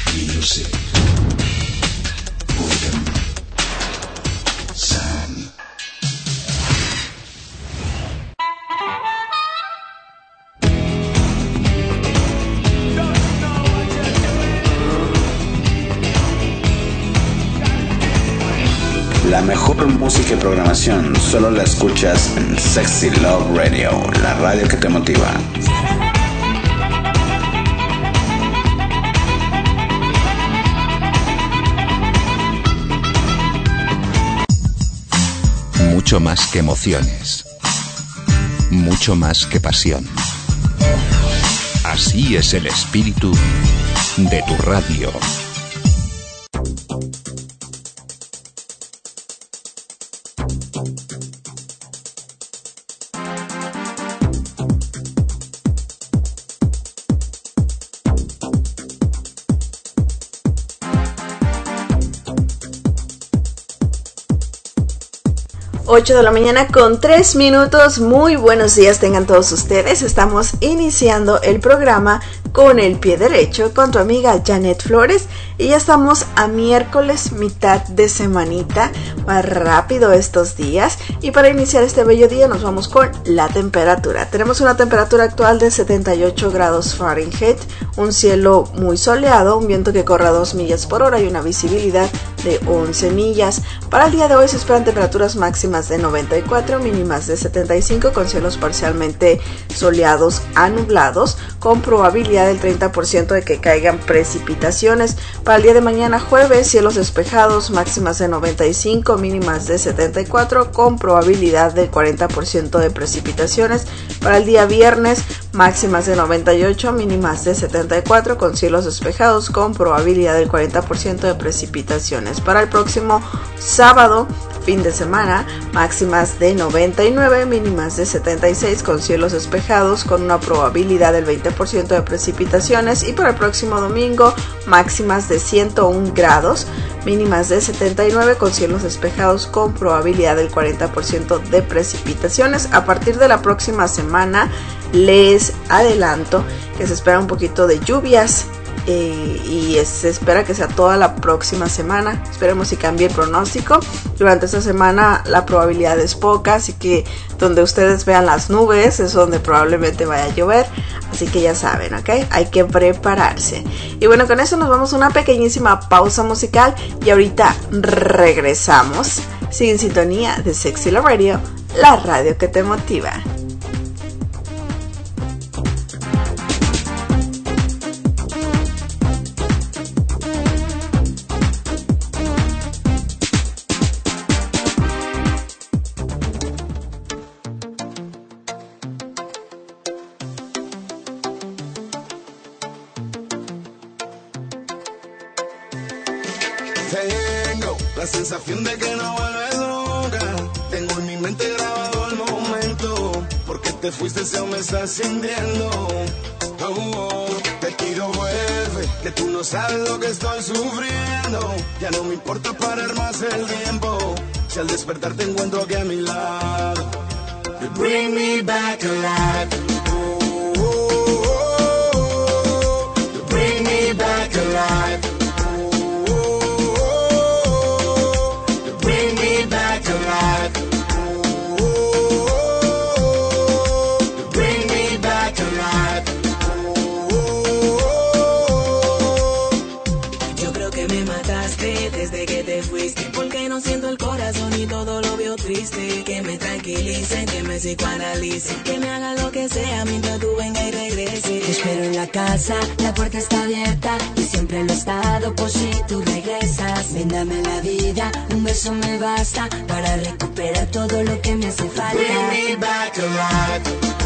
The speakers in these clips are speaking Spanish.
Music. Boredom. Sound. La mejor música y programación solo la escuchas en Sexy Love Radio, la radio que te motiva. Mucho más que emociones, mucho más que pasión. Así es el espíritu de tu radio. Ocho de la mañana con 3 minutos. Muy buenos días tengan todos ustedes. Estamos iniciando el programa con el pie derecho con tu amiga Janet Flores y ya estamos a miércoles, mitad de semanita. Va rápido estos días y para iniciar este bello día nos vamos con la temperatura. Tenemos una temperatura actual de 78 grados Fahrenheit, un cielo muy soleado, un viento que corre a 2 millas por hora y una visibilidad de 11 millas. Para el día de hoy se esperan temperaturas máximas de 94, mínimas de 75 con cielos parcialmente soleados a nublados con probabilidad del 30% de que caigan precipitaciones. Para el día de mañana jueves, cielos despejados, máximas de 95, mínimas de 74 con probabilidad del 40% de precipitaciones. Para el día viernes, máximas de 98, mínimas de 74 con cielos despejados con probabilidad del 40% de precipitaciones. Para el próximo sábado, fin de semana, máximas de 99, mínimas de 76 con cielos despejados con una probabilidad del 20% de precipitaciones. Y para el próximo domingo, máximas de 101 grados, mínimas de 79 con cielos despejados con probabilidad del 40% de precipitaciones. A partir de la próxima semana les adelanto que se espera un poquito de lluvias y se espera que sea toda la próxima semana. Esperemos si cambie el pronóstico. Durante esta semana la probabilidad es poca, así que donde ustedes vean las nubes es donde probablemente vaya a llover, así que ya saben, ¿ok? Hay que prepararse. Y bueno, con eso nos vamos a una pequeñísima pausa musical y ahorita regresamos. Sigue en sintonía de Sexy Love Radio, la radio que te motiva. Tengo la sensación de que no vuelves nunca. Tengo en mi mente grabado el momento. Porque te fuiste si aún me estás sintiendo. Te pido vuelve, que tú no sabes lo que estoy sufriendo. Ya no me importa parar más el tiempo. Si al despertar te encuentro aquí a mi lado. You bring me back alive. You bring me back alive. Siento el corazón y todo lo veo triste. Que me tranquilicen, que me psicoanalicen, que me hagan lo que sea mientras tú venga y regrese. Te espero en la casa, la puerta está abierta y siempre lo he estado por si tú regresas. Ven, dame la vida, un beso me basta para recuperar todo lo que me hace falta. Bring me back alive.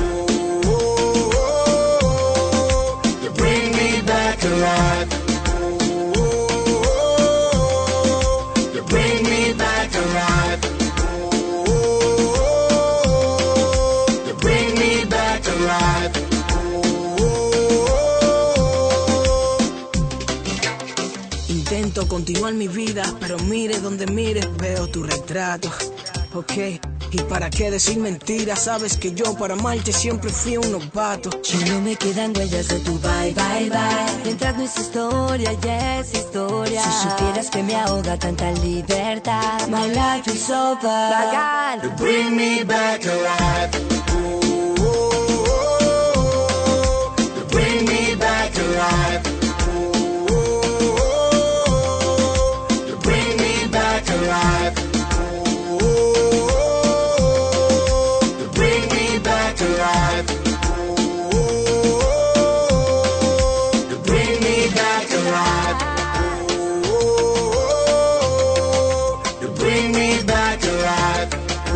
You bring me back alive. Bring me back alive. You bring me back alive. Intento continuar mi vida, pero mire donde mires veo tu retrato. Ok, ¿Y para qué decir mentiras? Sabes que yo para amarte siempre fui un novato. Ya no me quedan huellas de tu bye, bye, bye. Mientras no es historia, ya es historia. Si supieras que me ahoga tanta libertad. My life is over. Bacán. You bring me back alive. Ooh, ooh, ooh. You bring me back alive. Ooh, ooh, ooh. You bring me back alive. Alive. Ooh, you bring me back alive. Ooh, you bring me back alive.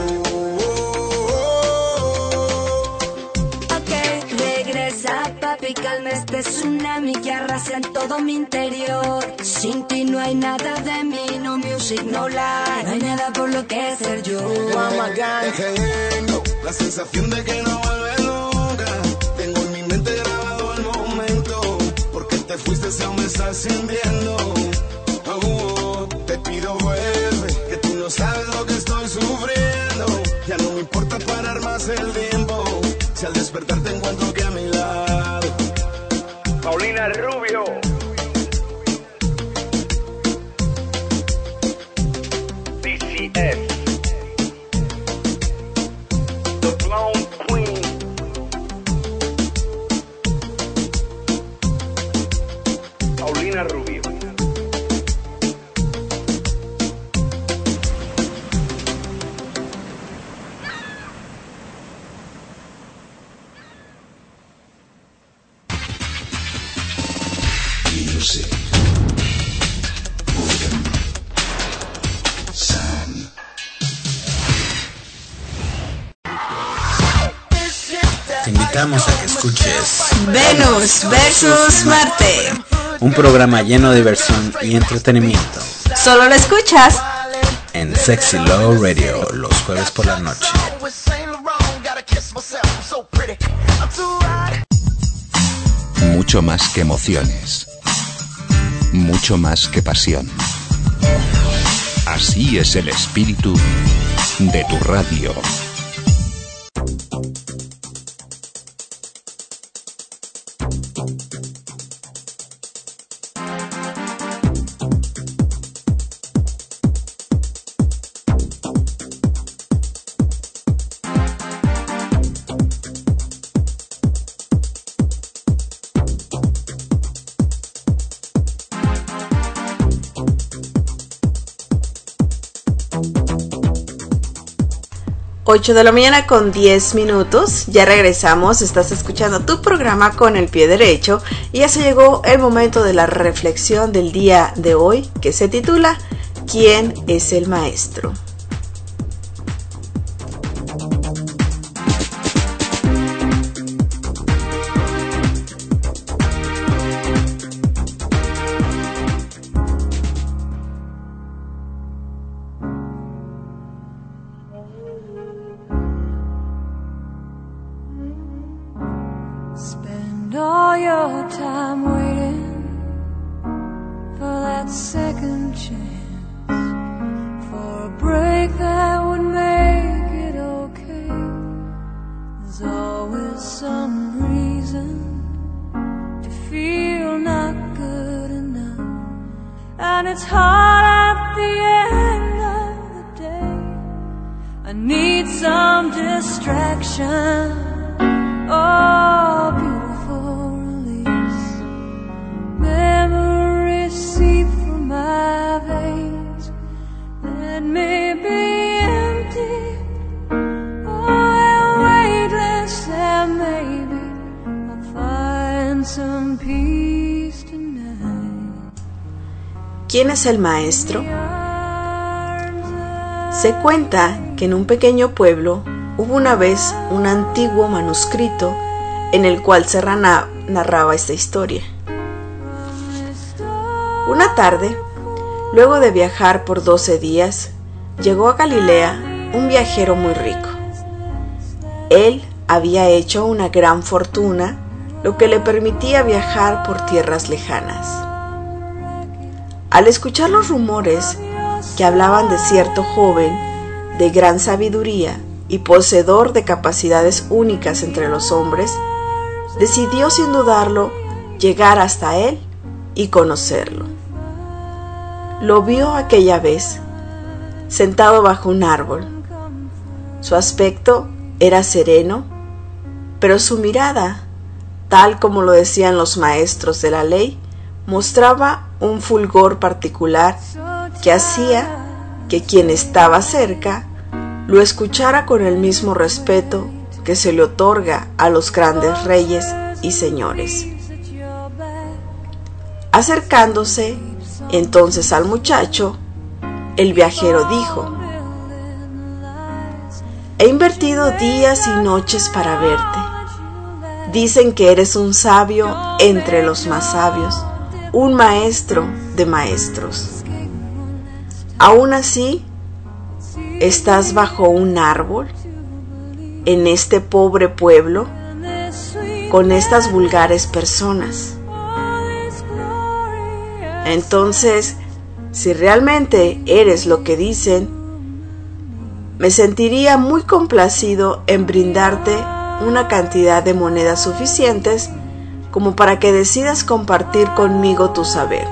Okay, regresa papi, calma este tsunami que arrasa en todo mi interior. Sin ti no hay nada de mí, no music, no life. No hay nada por lo que ser yo. Tengo la sensación de que no vuelve nunca. Tengo en mi mente grabado el momento. Porque te fuiste, se me está sintiendo. Te pido vuelve, que tú no sabes lo que estoy sufriendo. Ya no me importa parar más el tiempo. Si al despertar te encuentro que a mi lado Paulina Rubio. DCS. The Blonde Queen. Paulina Rubio. Music. Rhythm. Sound. Te invitamos a que escuches Venus versus Marte. un programa lleno de diversión y entretenimiento Solo lo escuchas en Sexy Love Radio los jueves por la noche. Mucho más que emociones. Mucho más que pasión. Así es el espíritu de tu radio. Ocho de la mañana con 10 minutos, ya regresamos, estás escuchando tu programa Con el Pie Derecho y ya se llegó el momento de la reflexión del día de hoy que se titula ¿Quién es el maestro? All your time waiting for that second chance, for a break that would make it okay. There's always some reason to feel not good enough, and it's hard at the end of the day. I need some distraction. Oh, beautiful release. Memories seep through my veins. Let me be empty. Oh, weightless, and maybe I'll find some peace tonight. ¿Quién es el maestro? Se cuenta que en un pequeño pueblo hubo una vez un antiguo manuscrito en el cual se narraba esta historia. Una tarde, luego de viajar por 12 días, llegó a Galilea un viajero muy rico. Él había hecho una gran fortuna, lo que le permitía viajar por tierras lejanas. Al escuchar los rumores que hablaban de cierto joven de gran sabiduría y poseedor de capacidades únicas entre los hombres, decidió sin dudarlo llegar hasta él y conocerlo. Lo vio aquella vez, sentado bajo un árbol. Su aspecto era sereno, pero su mirada, tal como lo decían los maestros de la ley, mostraba un fulgor particular que hacía que quien estaba cerca lo escuchara con el mismo respeto que se le otorga a los grandes reyes y señores. Acercándose entonces al muchacho, el viajero dijo: he invertido días y noches para verte. Dicen que eres un sabio entre los más sabios, un maestro de maestros. Aún así, ¿estás bajo un árbol, en este pobre pueblo, con estas vulgares personas? Entonces, si realmente eres lo que dicen, me sentiría muy complacido en brindarte una cantidad de monedas suficientes como para que decidas compartir conmigo tu saber.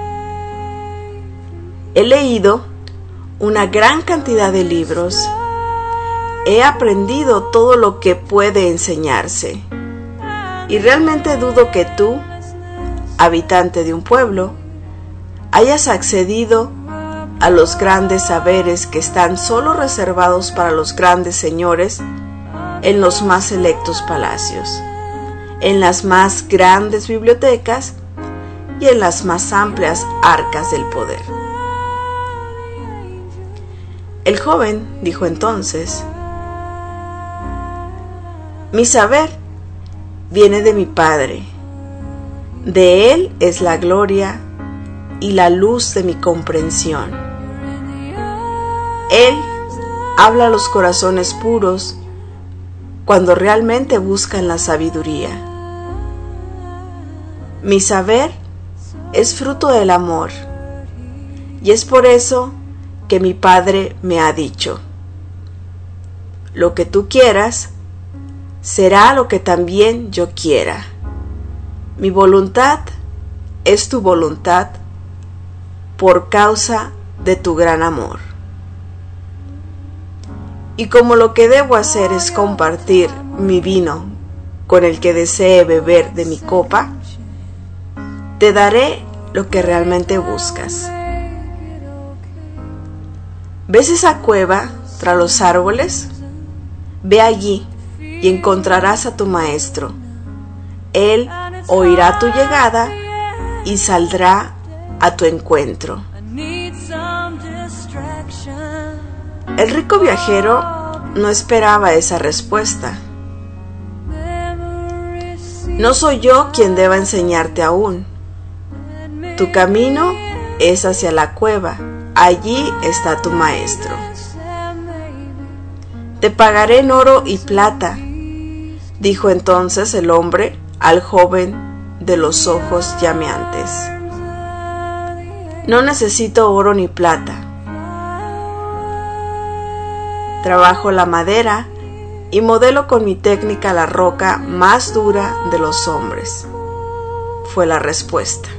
He leído una gran cantidad de libros, he aprendido todo lo que puede enseñarse, y realmente dudo que tú, habitante de un pueblo, hayas accedido a los grandes saberes que están solo reservados para los grandes señores en los más selectos palacios, en las más grandes bibliotecas y en las más amplias arcas del poder. El joven dijo entonces: mi saber viene de mi padre, de él es la gloria y la luz de mi comprensión. Él habla a los corazones puros cuando realmente buscan la sabiduría. Mi saber es fruto del amor, y es por eso que mi padre me ha dicho: lo que tú quieras será lo que también yo quiera. Mi voluntad es tu voluntad por causa de tu gran amor. Y como lo que debo hacer es compartir mi vino con el que desee beber de mi copa, te daré lo que realmente buscas. ¿Ves esa cueva tras los árboles? Ve allí y encontrarás a tu maestro. Él oirá tu llegada y saldrá a tu encuentro. El rico viajero no esperaba esa respuesta. No soy yo quien deba enseñarte aún. Tu camino es hacia la cueva. Allí está tu maestro. Te pagaré en oro y plata, dijo entonces el hombre al joven de los ojos llameantes. No necesito oro ni plata. Trabajo la madera y modelo con mi técnica la roca más dura de los hombres, fue la respuesta.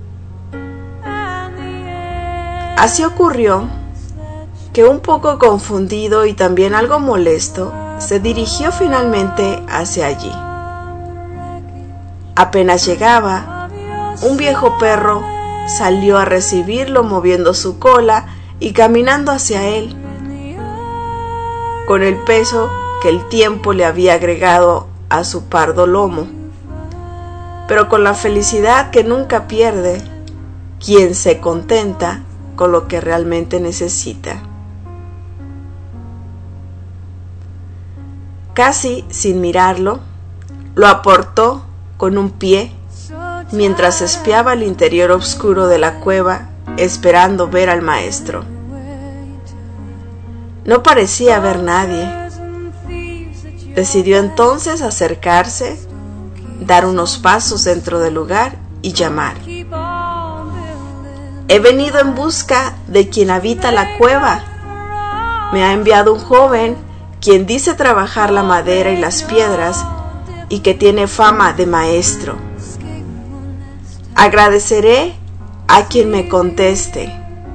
Así ocurrió que, un poco confundido y también algo molesto, se dirigió finalmente hacia allí. Apenas llegaba, un viejo perro salió a recibirlo moviendo su cola y caminando hacia él, con el peso que el tiempo le había agregado a su pardo lomo, pero con la felicidad que nunca pierde quien se contenta con lo que realmente necesita. Casi sin mirarlo, lo aportó con un pie mientras espiaba el interior oscuro de la cueva esperando ver al maestro. No parecía haber nadie. Decidió entonces acercarse, dar unos pasos dentro del lugar y llamar: he venido en busca de quien habita la cueva. Me ha enviado un joven quien dice trabajar la madera y las piedras y que tiene fama de maestro. Agradeceré a quien me conteste.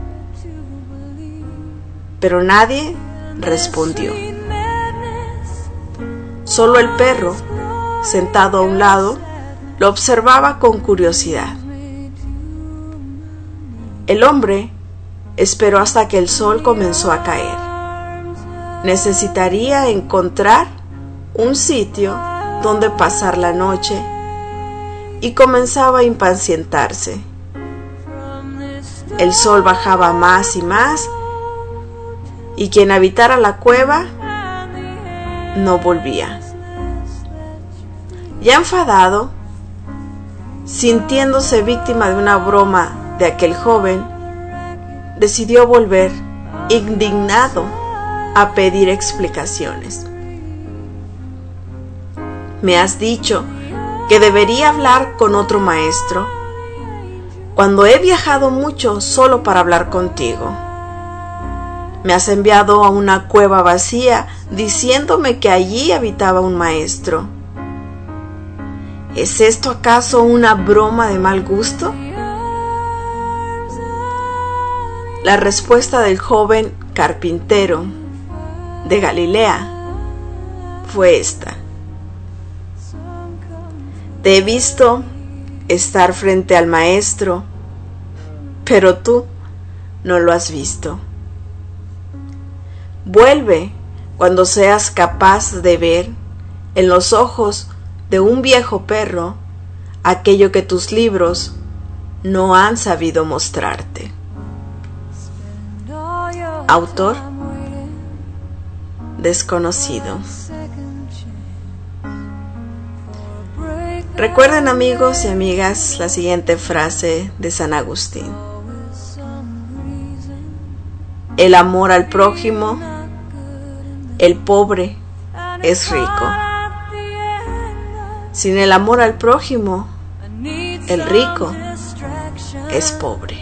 Pero nadie respondió. Solo el perro, sentado a un lado, lo observaba con curiosidad. El hombre esperó hasta que el sol comenzó a caer. Necesitaría encontrar un sitio donde pasar la noche y comenzaba a impacientarse. El sol bajaba más y más y quien habitara la cueva no volvía. Ya enfadado, sintiéndose víctima de una broma de aquel joven, decidió volver, indignado, a pedir explicaciones. Me has dicho que debería hablar con otro maestro, cuando he viajado mucho solo para hablar contigo. Me has enviado a una cueva vacía diciéndome que allí habitaba un maestro. ¿Es esto acaso una broma de mal gusto? La respuesta del joven carpintero de Galilea fue esta: te he visto estar frente al maestro, pero tú no lo has visto. Vuelve cuando seas capaz de ver en los ojos de un viejo perro aquello que tus libros no han sabido mostrarte. Autor desconocido. Recuerden, amigos y amigas, la siguiente frase de San Agustín: el amor al prójimo, el pobre es rico. Sin el amor al prójimo, el rico es pobre.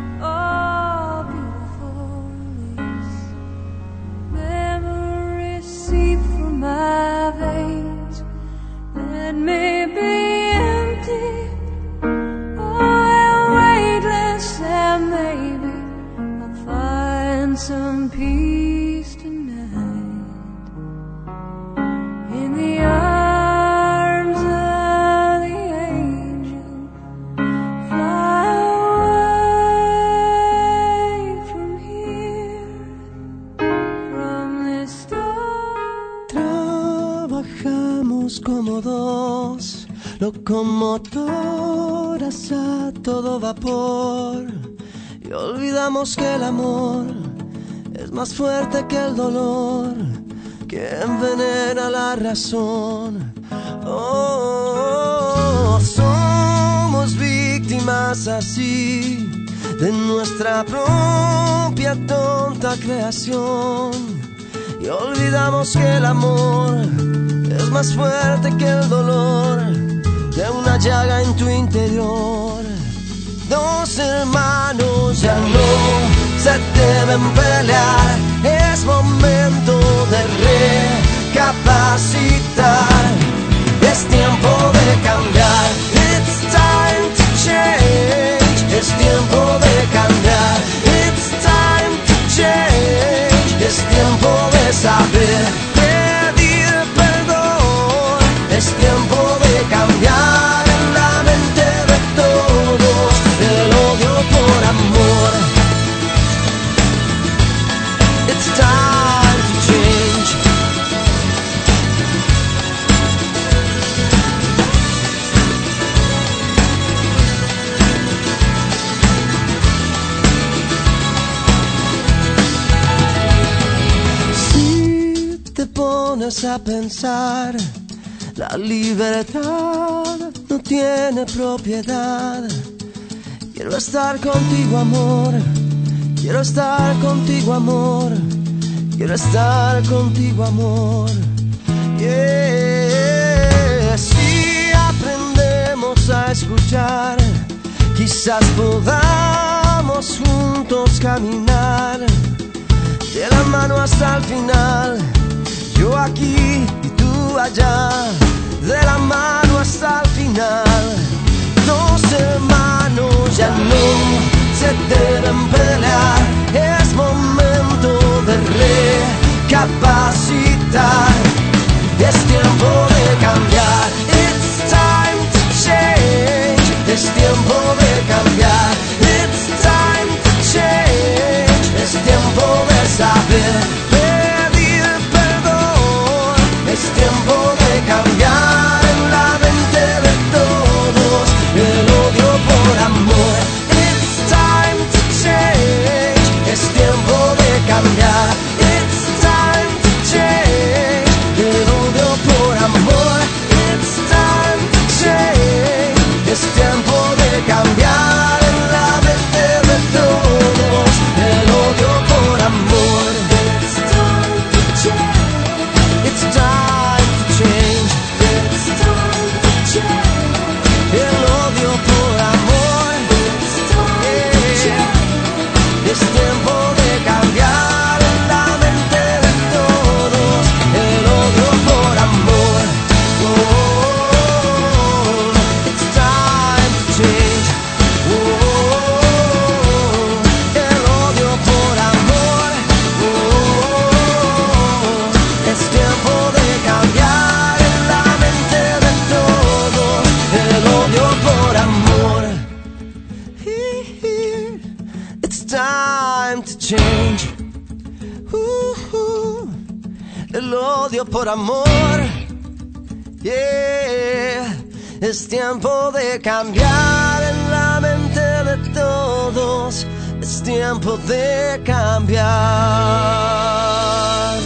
Some peace tonight in the arms of the angel. Fly away from here, from this door. Trabajamos como dos locomotoras a todo vapor y olvidamos que el amor es más fuerte que el dolor, que envenena la razón. Oh, somos víctimas así de nuestra propia tonta creación y olvidamos que el amor es más fuerte que el dolor de una llaga en tu interior. Dos hermanos ya no se deben pelear, es momento de recapacitar, es tiempo de cambiar. It's time to change, es tiempo de cambiar. It's time to change, es tiempo de saber pedir perdón, es tiempo de cambiar en la mente de todos el odio por amor. It's time to change. Si te pones a pensar, la libertad no tiene propiedad. Quiero estar contigo, amor. Quiero estar contigo, amor. Quiero estar contigo, amor. Yeah. Si aprendemos a escuchar, quizás podamos juntos caminar de la mano hasta el final. Yo yo aquí y tú allá, de la mano hasta el final. Dos hermanos ya no se deben pelear, es momento de recapacitar, es tiempo de cambiar. It's time to change, es tiempo de cambiar. It's time to change, es tiempo de saber pedir perdón, es tiempo de cambiar en la mente de todos el odio por amor. It's time to change, es tiempo de cambiar. It's time to change, el odio por amor. It's time to change, es tiempo de cambiar en la mente de todos el odio por amor. It's time to change, it's time to change, it's time to change, el odio por amor. It's time to change, es tiempo de cambiar en la mente de todos el odio por amor. Oh, it's time to change. Oh, el odio por amor. Oh, es tiempo de cambiar en la mente de todos el odio por amor. It's time to change. El odio por amor. Yeah. Es tiempo de cambiar en la mente de todos. Es tiempo de cambiar.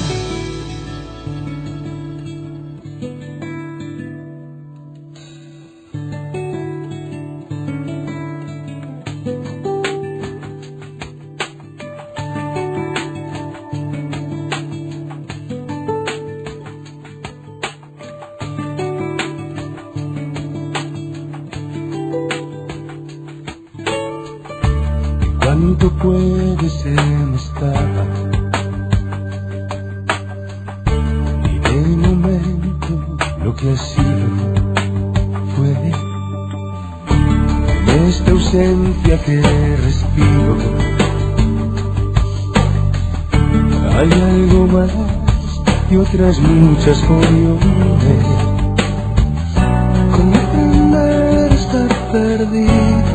¿Cuánto puedes estar? Y de momento lo que ha sido fue en esta ausencia que respiro. Hay algo más y otras muchas opciones. Comprender estar perdido,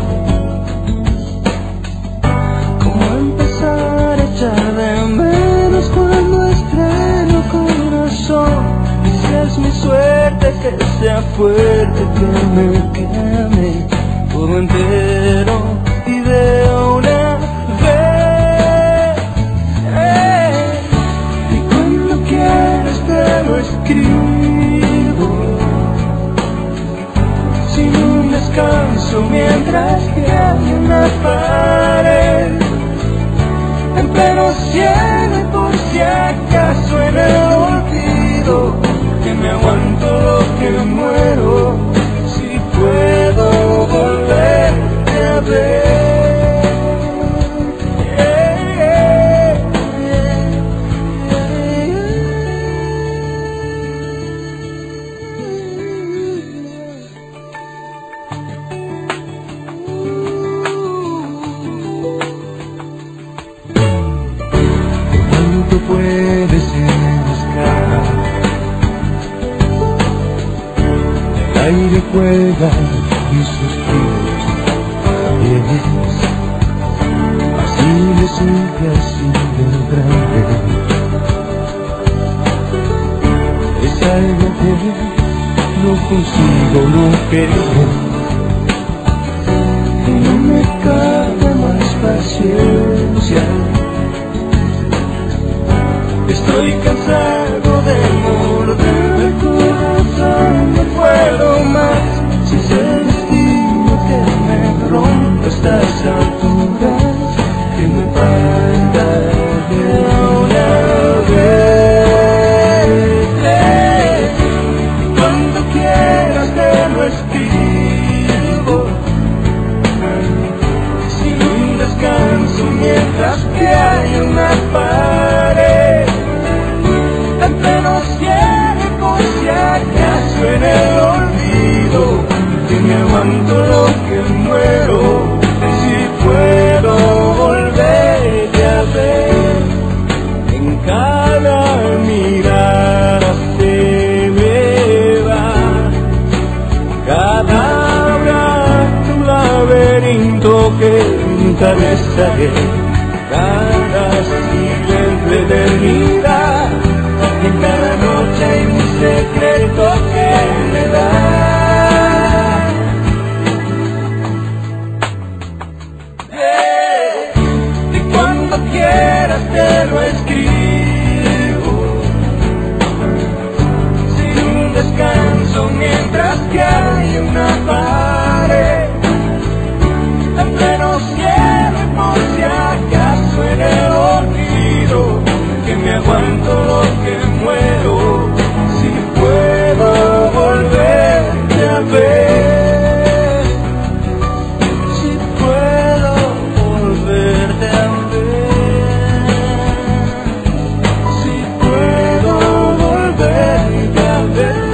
echar de menos cuando estreno corazón. Y si es mi suerte que sea fuerte, que me queme todo entero y de una vez. Y cuando quieras te lo escribo, sin un descanso mientras que hay una pared. En pleno cielo y por si acaso en el olvido, que me aguanto lo que muero, si puedo volverte a ver. Puedes escapar, el aire cuelga y suspiros también. Así me sigue así de grande. Es algo que no consigo no querer, y no me cabe más paciencia. Estoy cansado de morder el corazón, no puedo más. Si es el destino que me rompe estas alturas, que me parta de una vez. Cuando quieras te lo escribo, sin un descanso mientras que hay una pared. nunca besaré. Cada siglo de eternidad, en cada noche hay un secreto que me da. Y cuando quieras te lo escribo, sin un descanso mientras que hay una pared en pleno cielo, y por si acaso en el olvido que me aguanto lo que muero, si puedo volverte a ver, si puedo volverte a ver, si puedo volverte a ver.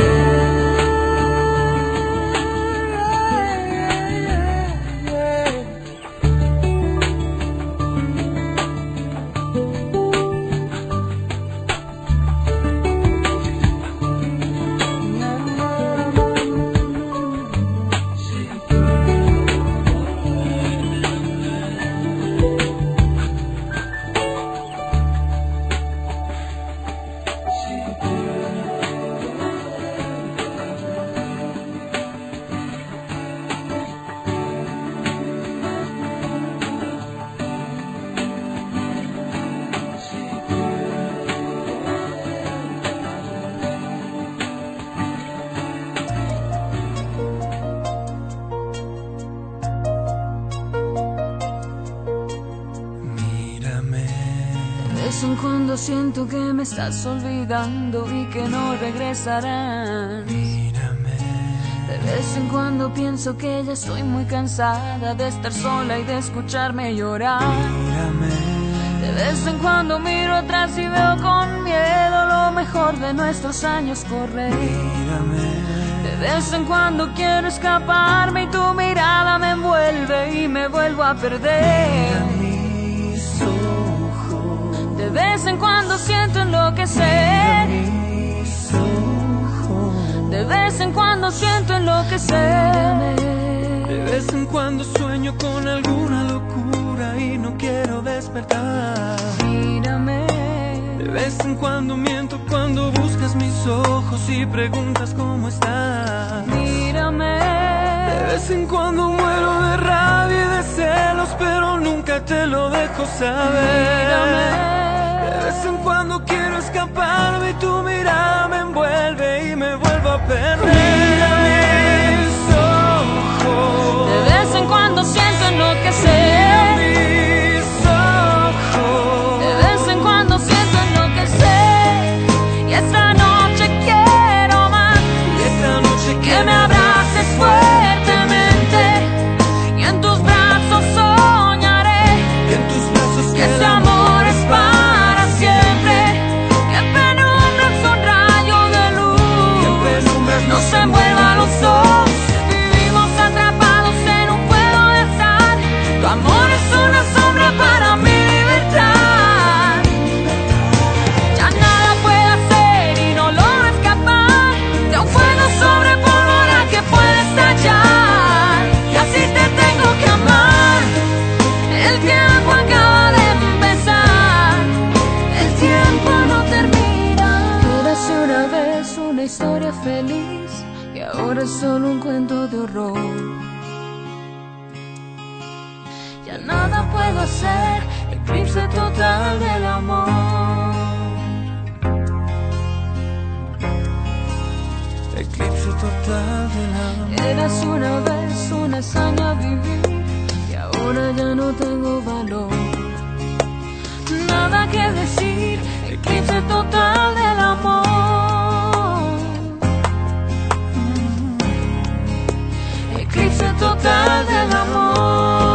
Siento que me estás olvidando y que no regresarás. Mírame. De vez en cuando pienso que ya estoy muy cansada de estar sola y de escucharme llorar. Mírame. De vez en cuando miro atrás y veo con miedo lo mejor de nuestros años correr. Mírame. De vez en cuando quiero escaparme y tu mirada me envuelve y me vuelvo a perder. De vez en cuando siento enloquecer. De vez en cuando siento enloquecer. De vez en cuando sueño con alguna locura y no quiero despertar. Mírame. De vez en cuando miento cuando buscas mis ojos y preguntas cómo estás. Mírame. De vez en cuando muero de rabia y de celos, pero nunca te lo dejo saber. Mírame. De vez en cuando quiero escaparme y tu mirada me envuelve y me vuelvo a perder. Mis ojos. De vez en cuando siento enloquecer. Mis ojos. De vez en cuando siento enloquecer. Y esta noche quiero más. Y esta noche que me abraces fuertemente. Y en tus brazos soñaré. Y en tus brazos que este amor es para siempre. Que penumbra es un rayo de luz. No se envuelvan los ojos. Vivimos atrapados en un juego de azar. Tu amor es una sombra para mi libertad. Ya nada puedo hacer y no logro escapar de un fuego sobre pólvora que puede estallar. Y así te tengo que amar. El tiempo acaba de empezar. El tiempo no termina. Érase una vez una historia feliz y ahora es solo un cuento de horror. Ya nada puedo hacer, eclipse total del amor. Eclipse total del amor. Eras una vez una hazaña vivir y ahora ya no tengo valor. Nada que decir, eclipse total del amor. Eclipse total del amor.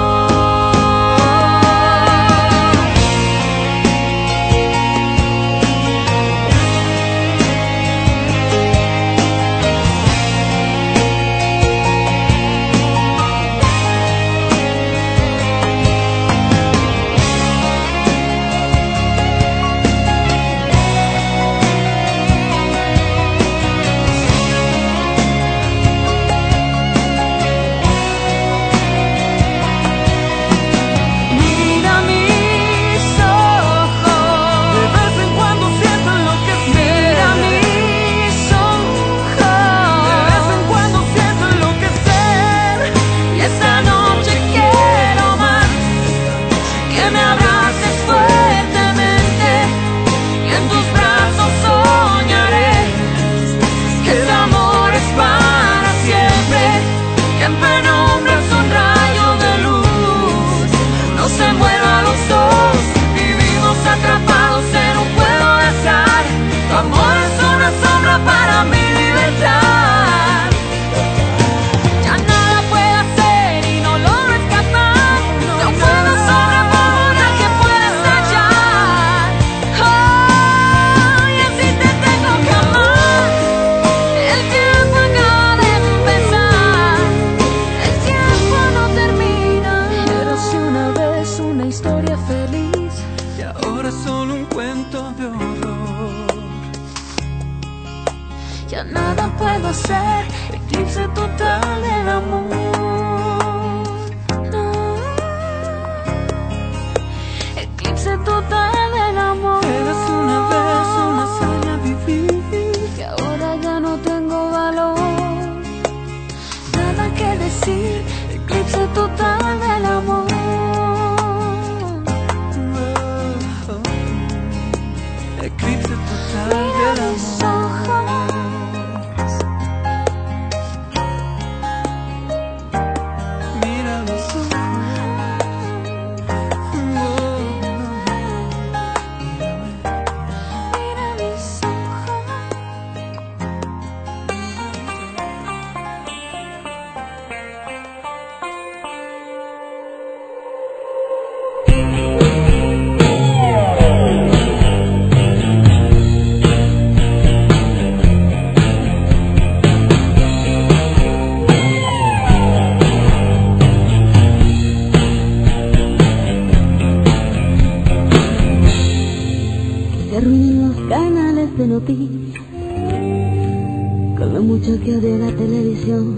arruinen los canales de noticias, con lo mucho que odio la televisión,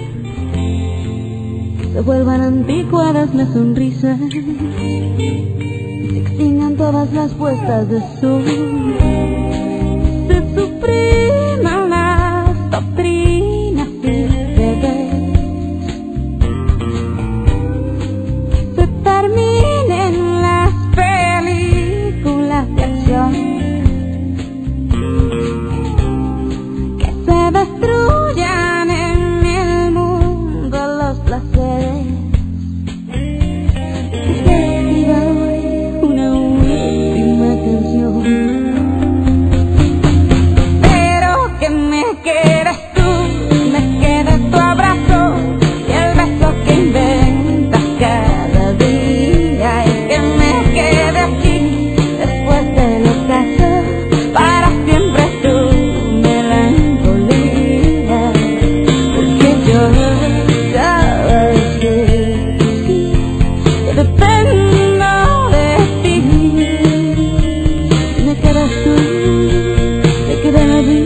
que se vuelvan anticuadas las sonrisas, se extingan todas las puestas de sol, se supriman las doctrinas y deberes, se terminen las películas de acción, que se destruyan en el mundo los placeres, que se escriba hoy una última canción, pero que me quedes tú, me quede tu abrazo y el beso que inventas cada día, y que me quede aquí después del ocaso para siempre tu melancolía, porque yo sabes que sí, que dependo de ti. Si me quedas tú, me queda la vida.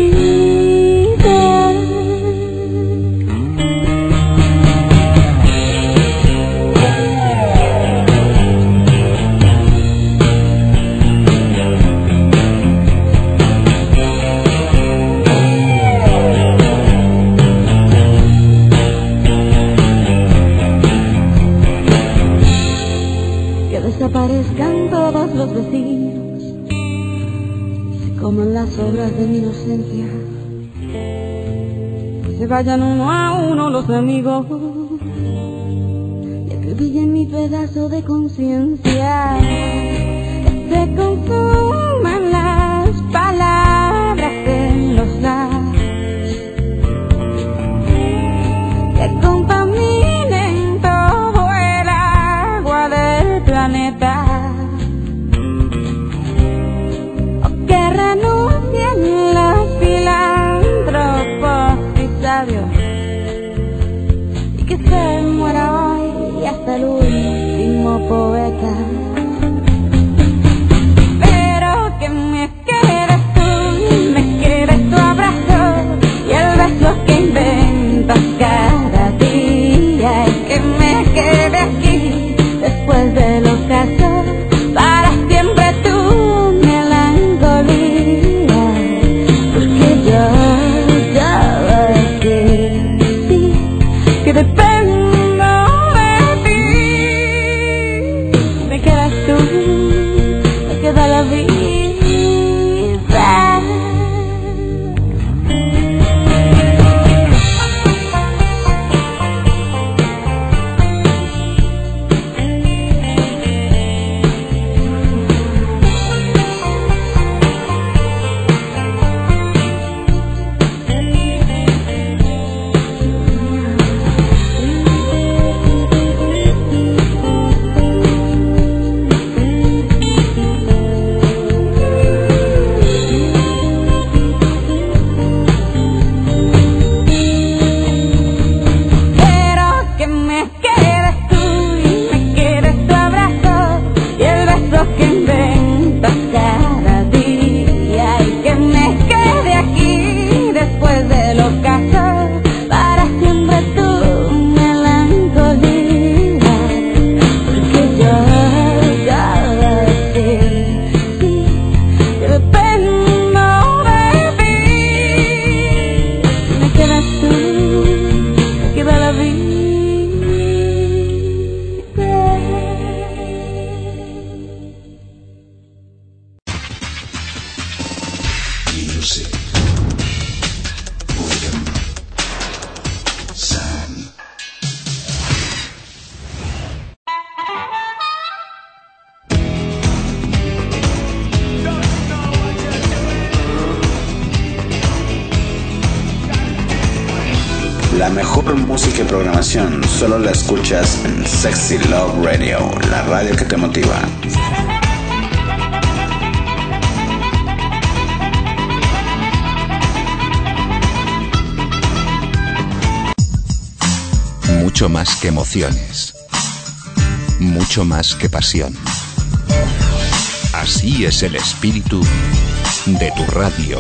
Que desaparezcan todos los vecinos, se coman las obras de mi inocencia, que se vayan uno a uno los amigos, y acribillen mi pedazo de conciencia, que se consuman las palabras en los labios, que contaminen todo el agua del planeta, o que renuncien los filántropos y sabios, y que se muera hoy hasta el último poeta, pero que me quedes tú, me quedes tu abrazo y el beso que inventas cada día, y que me quede aquí después del ocaso para siempre tu melancolía, porque yo sabes que sí, que dependo de ti. Me quedas tú, me queda la vida. Pero que me quedes tú y me quedes tu abrazo y el beso que inventas cada día, y que me quede aquí después del ocaso para siempre tu melancolía, porque yo sabes que sí, que dependo de ti. Me quedas tú, me queda la vida. Music. Rhythm. Sound. La mejor música y programación solo la escuchas en Sexy Love Radio, la radio que te motiva. Mucho más que emociones. Mucho más que pasión. Así es el espíritu de tu radio.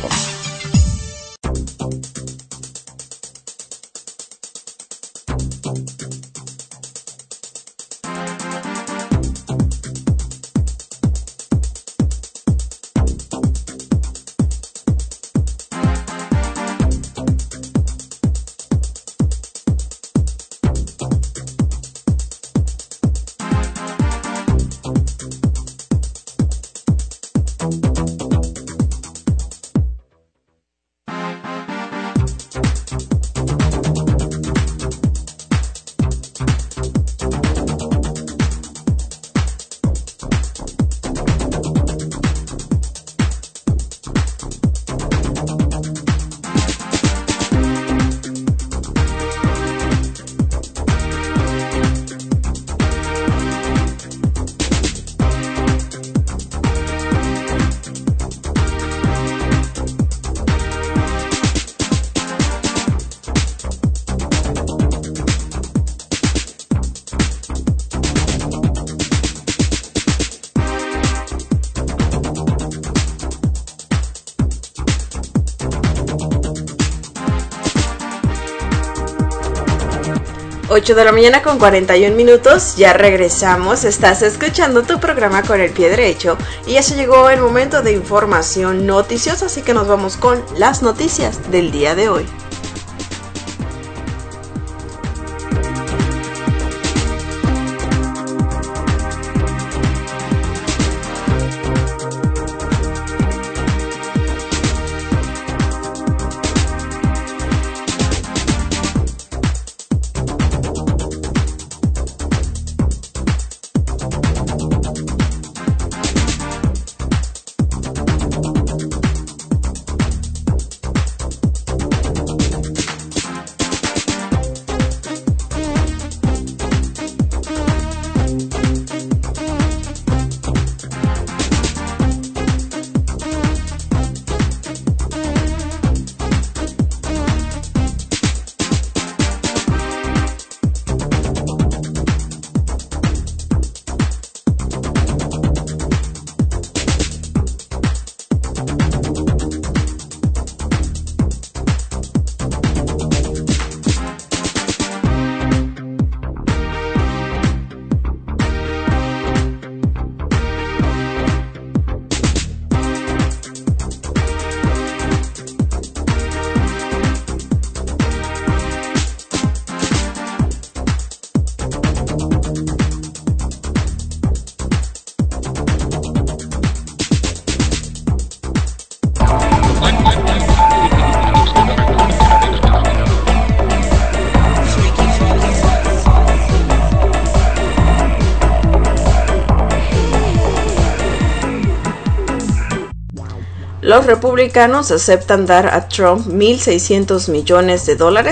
Ocho de la mañana con 41 minutos, ya regresamos, estás escuchando tu programa Con el Pie Derecho y ya se llegó el momento de información noticiosa, así que nos vamos con las noticias del día de hoy. Los republicanos aceptan dar a Trump $1,600 millones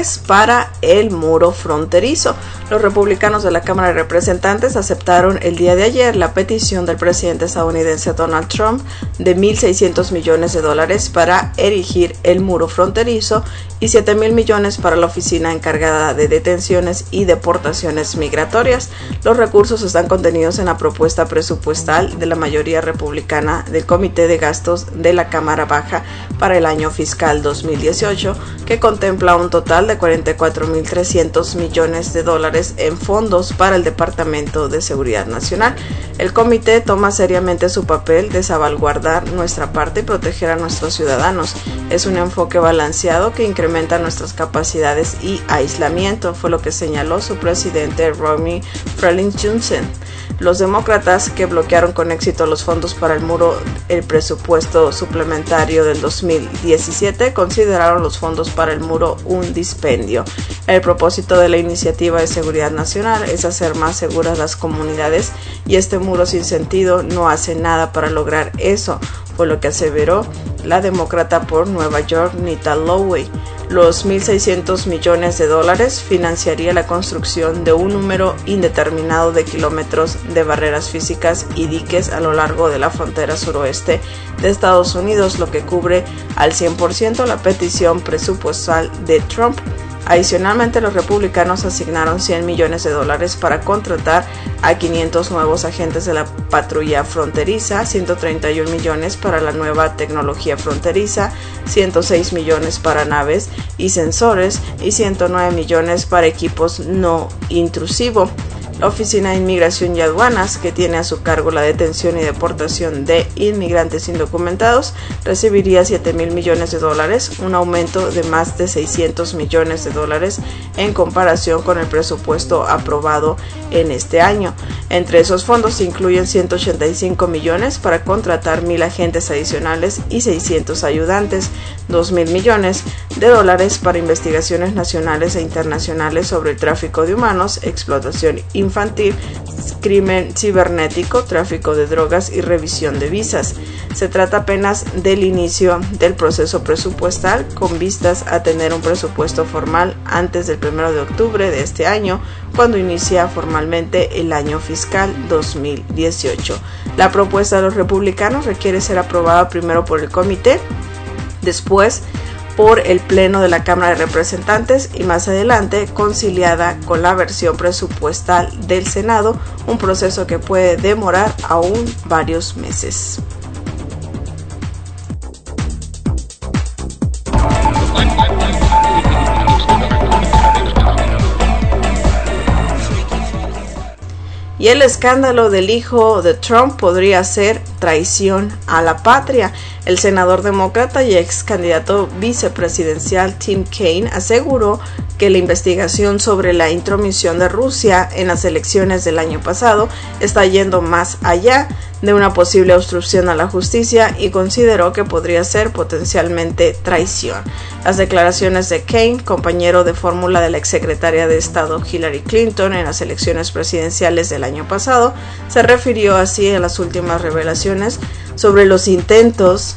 para el muro fronterizo. Los republicanos de la Cámara de Representantes aceptaron el día de ayer la petición del presidente estadounidense Donald Trump de $1,600 millones para erigir el muro fronterizo y $7,000 millones para la oficina encargada de detenciones y deportaciones migratorias. Los recursos están contenidos en la propuesta presupuestal de la mayoría republicana del Comité de Gastos de la Cámara Baja para el año fiscal 2018, que contempla un total de $44,300 millones en fondos para el Departamento de Seguridad Nacional. El comité toma seriamente su papel de salvaguardar nuestra parte y proteger a nuestros ciudadanos. Es un enfoque balanceado que incrementa nuestras capacidades y aislamiento, fue lo que señaló su presidente Rodney Frelinghuysen. Los demócratas, que bloquearon con éxito los fondos para el muro, el presupuesto suplementario del 2017, consideraron los fondos para el muro un dispendio. El propósito de la iniciativa de seguridad nacional es hacer más seguras las comunidades y este muro sin sentido no hace nada para lograr eso, fue lo que aseveró la demócrata por Nueva York, Nita Lowey. Los $1,600 millones financiaría la construcción de un número indeterminado de kilómetros de barreras físicas y diques a lo largo de la frontera suroeste de Estados Unidos, lo que cubre al 100% la petición presupuestal de Trump. Adicionalmente, los republicanos asignaron $100 millones para contratar a 500 nuevos agentes de la patrulla fronteriza, 131 millones para la nueva tecnología fronteriza, 106 millones para naves y sensores y 109 millones para equipos no intrusivos. La Oficina de Inmigración y Aduanas, que tiene a su cargo la detención y deportación de inmigrantes indocumentados, recibiría $7,000 millones, un aumento de más de $600 millones en comparación con el presupuesto aprobado en este año. Entre esos fondos se incluyen 185 millones para contratar 1,000 agentes adicionales y 600 ayudantes, $2,000 millones para investigaciones nacionales e internacionales sobre el tráfico de humanos, explotación infantil, crimen cibernético, tráfico de drogas y revisión de visas. Se trata apenas del inicio del proceso presupuestal, con vistas a tener un presupuesto formal antes del 1 de octubre de este año, cuando inicia formalmente el año fiscal 2018. La propuesta de los republicanos requiere ser aprobada primero por el comité, después por el Pleno de la Cámara de Representantes y más adelante conciliada con la versión presupuestal del Senado, un proceso que puede demorar aún varios meses. Y el escándalo del hijo de Trump podría ser traición a la patria. El senador demócrata y ex candidato vicepresidencial Tim Kaine aseguró que la investigación sobre la intromisión de Rusia en las elecciones del año pasado está yendo más allá de una posible obstrucción a la justicia y consideró que podría ser potencialmente traición. Las declaraciones de Kaine, compañero de fórmula de la exsecretaria de Estado Hillary Clinton en las elecciones presidenciales del año pasado, se refirió así a las últimas revelaciones sobre los intentos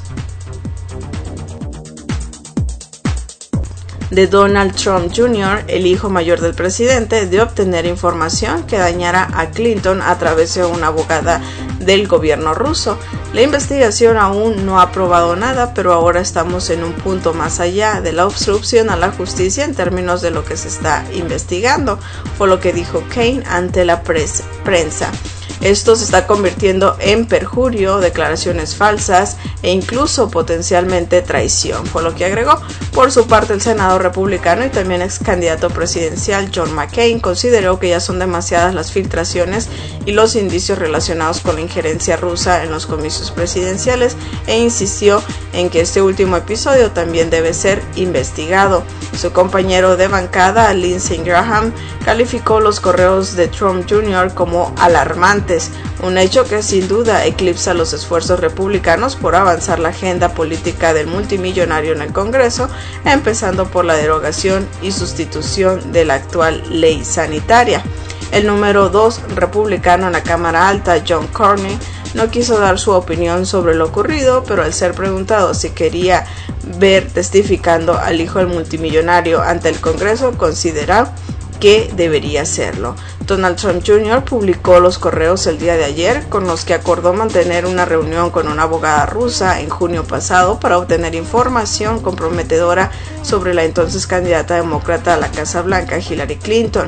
de Donald Trump Jr., el hijo mayor del presidente, de obtener información que dañara a Clinton a través de una abogada del gobierno ruso. La investigación aún no ha probado nada, pero ahora estamos en un punto más allá de la obstrucción a la justicia en términos de lo que se está investigando, fue lo que dijo Kaine ante la prensa. Esto se está convirtiendo en perjurio, declaraciones falsas e incluso potencialmente traición, fue lo que agregó. Por su parte, el senador republicano y también ex candidato presidencial John McCain consideró que ya son demasiadas las filtraciones y los indicios relacionados con la injerencia rusa en los comicios presidenciales e insistió en que este último episodio también debe ser investigado. Su compañero de bancada, Lindsey Graham, calificó los correos de Trump Jr. como alarmantes, un hecho que sin duda eclipsa los esfuerzos republicanos por avanzar la agenda política del multimillonario en el Congreso, empezando por la derogación y sustitución de la actual ley sanitaria. El número 2 republicano en la Cámara Alta, John Cornyn, no quiso dar su opinión sobre lo ocurrido, pero al ser preguntado si quería ver testificando al hijo del multimillonario ante el Congreso, consideró que debería hacerlo. Donald Trump Jr. publicó los correos el día de ayer con los que acordó mantener una reunión con una abogada rusa en junio pasado para obtener información comprometedora sobre la entonces candidata demócrata a la Casa Blanca, Hillary Clinton.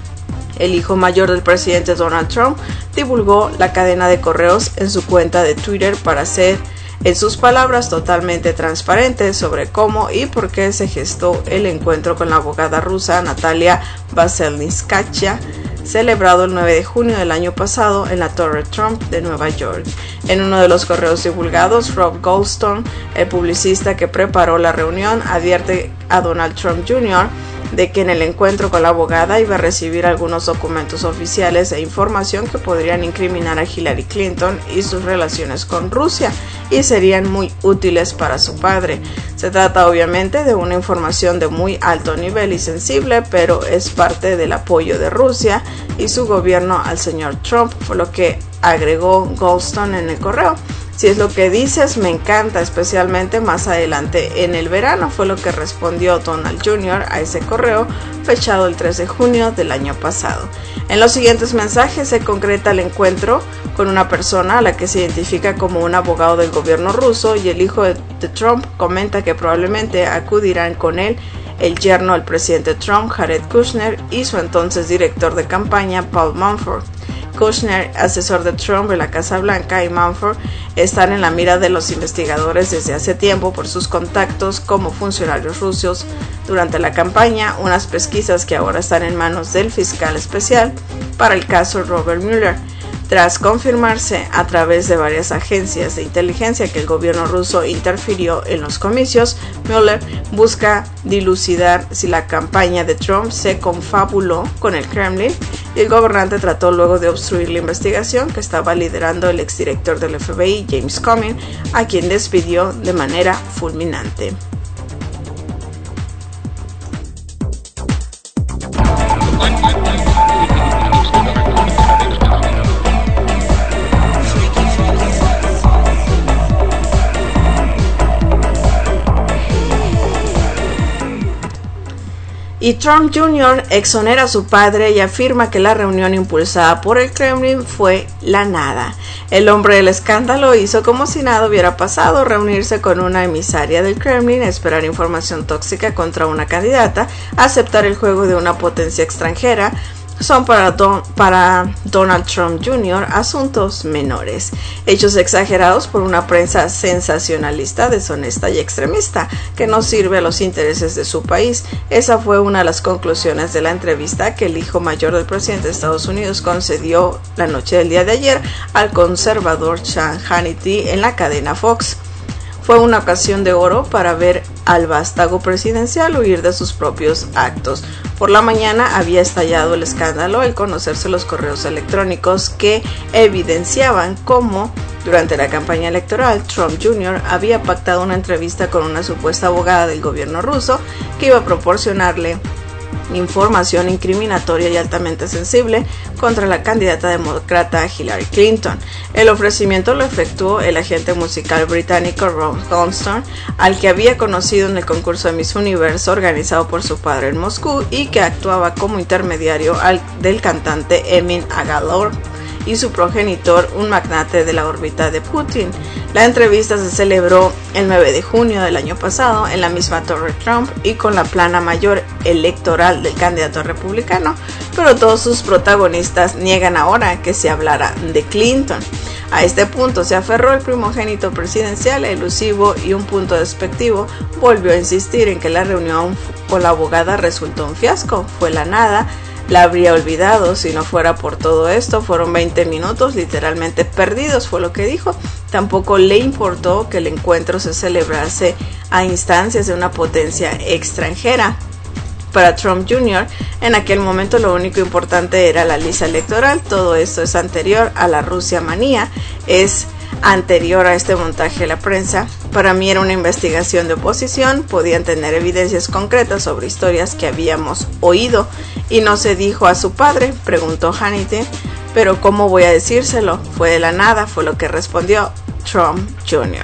El hijo mayor del presidente Donald Trump divulgó la cadena de correos en su cuenta de Twitter para ser, en sus palabras, totalmente transparente sobre cómo y por qué se gestó el encuentro con la abogada rusa Natalia Veselnitskaya, celebrado el 9 de junio del año pasado en la Torre Trump de Nueva York. En uno de los correos divulgados, Rob Goldstone, el publicista que preparó la reunión, advierte a Donald Trump Jr. de que en el encuentro con la abogada iba a recibir algunos documentos oficiales e información que podrían incriminar a Hillary Clinton y sus relaciones con Rusia y serían muy útiles para su padre. Se trata obviamente de una información de muy alto nivel y sensible, pero es parte del apoyo de Rusia y su gobierno al señor Trump, fue lo que agregó Goldstone en el correo. Si es lo que dices, me encanta, especialmente más adelante en el verano, fue lo que respondió Donald Jr. a ese correo fechado el 3 de junio del año pasado. En los siguientes mensajes se concreta el encuentro con una persona a la que se identifica como un abogado del gobierno ruso y el hijo de Trump comenta que probablemente acudirán con él el yerno del presidente Trump, Jared Kushner, y su entonces director de campaña, Paul Manafort. Kushner, asesor de Trump en la Casa Blanca, y Manafort están en la mira de los investigadores desde hace tiempo por sus contactos como funcionarios rusos durante la campaña, unas pesquisas que ahora están en manos del fiscal especial para el caso Robert Mueller. Tras confirmarse a través de varias agencias de inteligencia que el gobierno ruso interfirió en los comicios, Mueller busca dilucidar si la campaña de Trump se confabuló con el Kremlin, y el gobernante trató luego de obstruir la investigación que estaba liderando el exdirector del FBI, James Comey, a quien despidió de manera fulminante. Y Trump Jr. exonera a su padre y afirma que la reunión impulsada por el Kremlin fue la nada. El hombre del escándalo hizo como si nada hubiera pasado, reunirse con una emisaria del Kremlin, esperar información tóxica contra una candidata, aceptar el juego de una potencia extranjera. Son para Donald Trump Jr. asuntos menores, hechos exagerados por una prensa sensacionalista, deshonesta y extremista, que no sirve a los intereses de su país. Esa fue una de las conclusiones de la entrevista que el hijo mayor del presidente de Estados Unidos concedió la noche del día de ayer al conservador Sean Hannity en la cadena Fox. Fue una ocasión de oro para ver al vástago presidencial huir de sus propios actos. Por la mañana había estallado el escándalo al conocerse los correos electrónicos que evidenciaban cómo, durante la campaña electoral, Trump Jr. había pactado una entrevista con una supuesta abogada del gobierno ruso que iba a proporcionarle información incriminatoria y altamente sensible contra la candidata demócrata Hillary Clinton. El ofrecimiento lo efectuó el agente musical británico Ron Johnson, al que había conocido en el concurso de Miss Universo organizado por su padre en Moscú y que actuaba como intermediario del cantante Emin Agador y su progenitor, un magnate de la órbita de Putin. La entrevista se celebró el 9 de junio del año pasado en la misma Torre Trump y con la plana mayor electoral del candidato republicano, pero todos sus protagonistas niegan ahora que se hablara de Clinton. A este punto se aferró el primogénito presidencial elusivo y un punto despectivo volvió a insistir en que la reunión con la abogada resultó un fiasco, fue la nada. La habría olvidado si no fuera por todo esto. Fueron 20 minutos literalmente perdidos, fue lo que dijo. Tampoco le importó que el encuentro se celebrase a instancias de una potencia extranjera. Para Trump Jr., en aquel momento lo único importante era la lista electoral. Todo esto es anterior a la Rusia manía, es anterior a este montaje de la prensa. Para mí era una investigación de oposición, podían tener evidencias concretas sobre historias que habíamos oído. ¿Y no se dijo a su padre?, preguntó Hannity. Pero ¿cómo voy a decírselo? Fue de la nada, fue lo que respondió Trump Jr.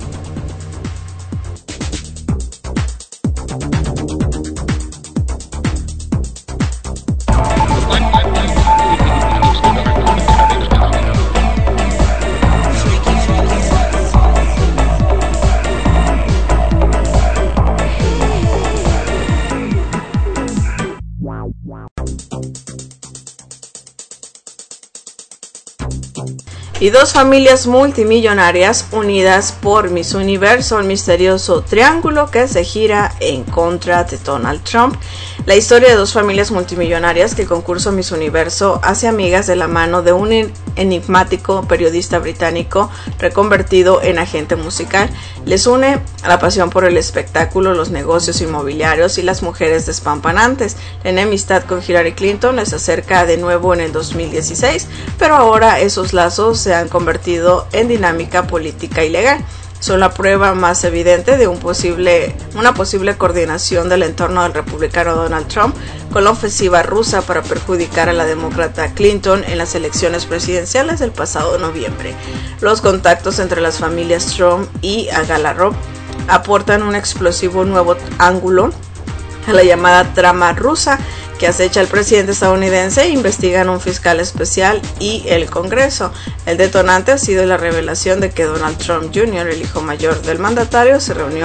Y dos familias multimillonarias unidas por Miss Universo, el misterioso triángulo que se gira en contra de Donald Trump. La historia de dos familias multimillonarias que el concurso Miss Universo hace amigas de la mano de un enigmático periodista británico reconvertido en agente musical. Les une la pasión por el espectáculo, los negocios inmobiliarios y las mujeres despampanantes. La enemistad con Hillary Clinton les acerca de nuevo en el 2016, pero ahora esos lazos se han convertido en dinámica política y legal. Son la prueba más evidente de una posible coordinación del entorno del republicano Donald Trump con la ofensiva rusa para perjudicar a la demócrata Clinton en las elecciones presidenciales del pasado noviembre. Los contactos entre las familias Trump y Agalarov aportan un explosivo nuevo ángulo a la llamada trama rusa que acecha al presidente estadounidense. Investigan un fiscal especial y el Congreso. El detonante ha sido la revelación de que Donald Trump Jr., el hijo mayor del mandatario, se reunió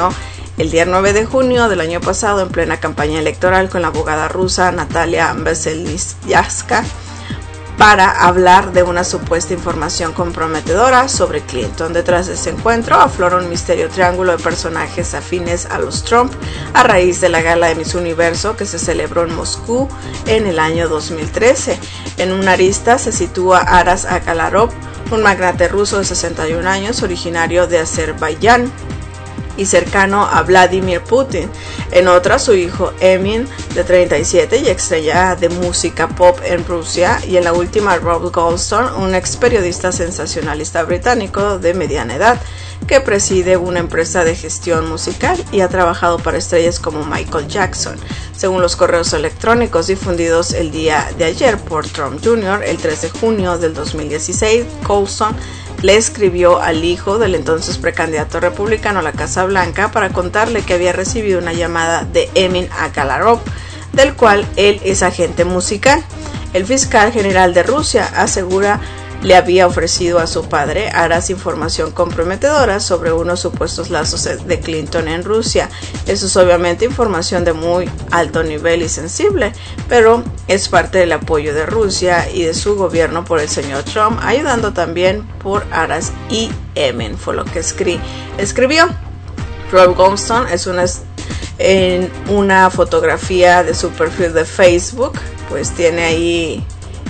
el día 9 de junio del año pasado, en plena campaña electoral, con la abogada rusa Natalia Veselnitskaya para hablar de una supuesta información comprometedora sobre Clinton. Detrás de ese encuentro aflora un misterio triángulo de personajes afines a los Trump a raíz de la gala de Miss Universo que se celebró en Moscú en el año 2013. En una arista se sitúa Aras Agalarov, un magnate ruso de 61 años, originario de Azerbaiyán y cercano a Vladimir Putin. En otra, su hijo Emin, de 37 y estrella de música pop en Rusia. Y en la última, Rob Goldstone, un ex periodista sensacionalista británico de mediana edad que preside una empresa de gestión musical y ha trabajado para estrellas como Michael Jackson. Según los correos electrónicos difundidos el día de ayer por Trump Jr., el 3 de junio del 2016, Goldstone le escribió al hijo del entonces precandidato republicano a la Casa Blanca para contarle que había recibido una llamada de Emin Agalarov, del cual él es agente musical. El fiscal general de Rusia asegura le había ofrecido a su padre Aras información comprometedora sobre unos supuestos lazos de Clinton en Rusia. Eso es obviamente información de muy alto nivel y sensible, pero es parte del apoyo de Rusia y de su gobierno por el señor Trump, ayudando también por Aras y Emin, fue lo que escribió. Rob Goldstone en una fotografía de su perfil de Facebook, pues tiene ahí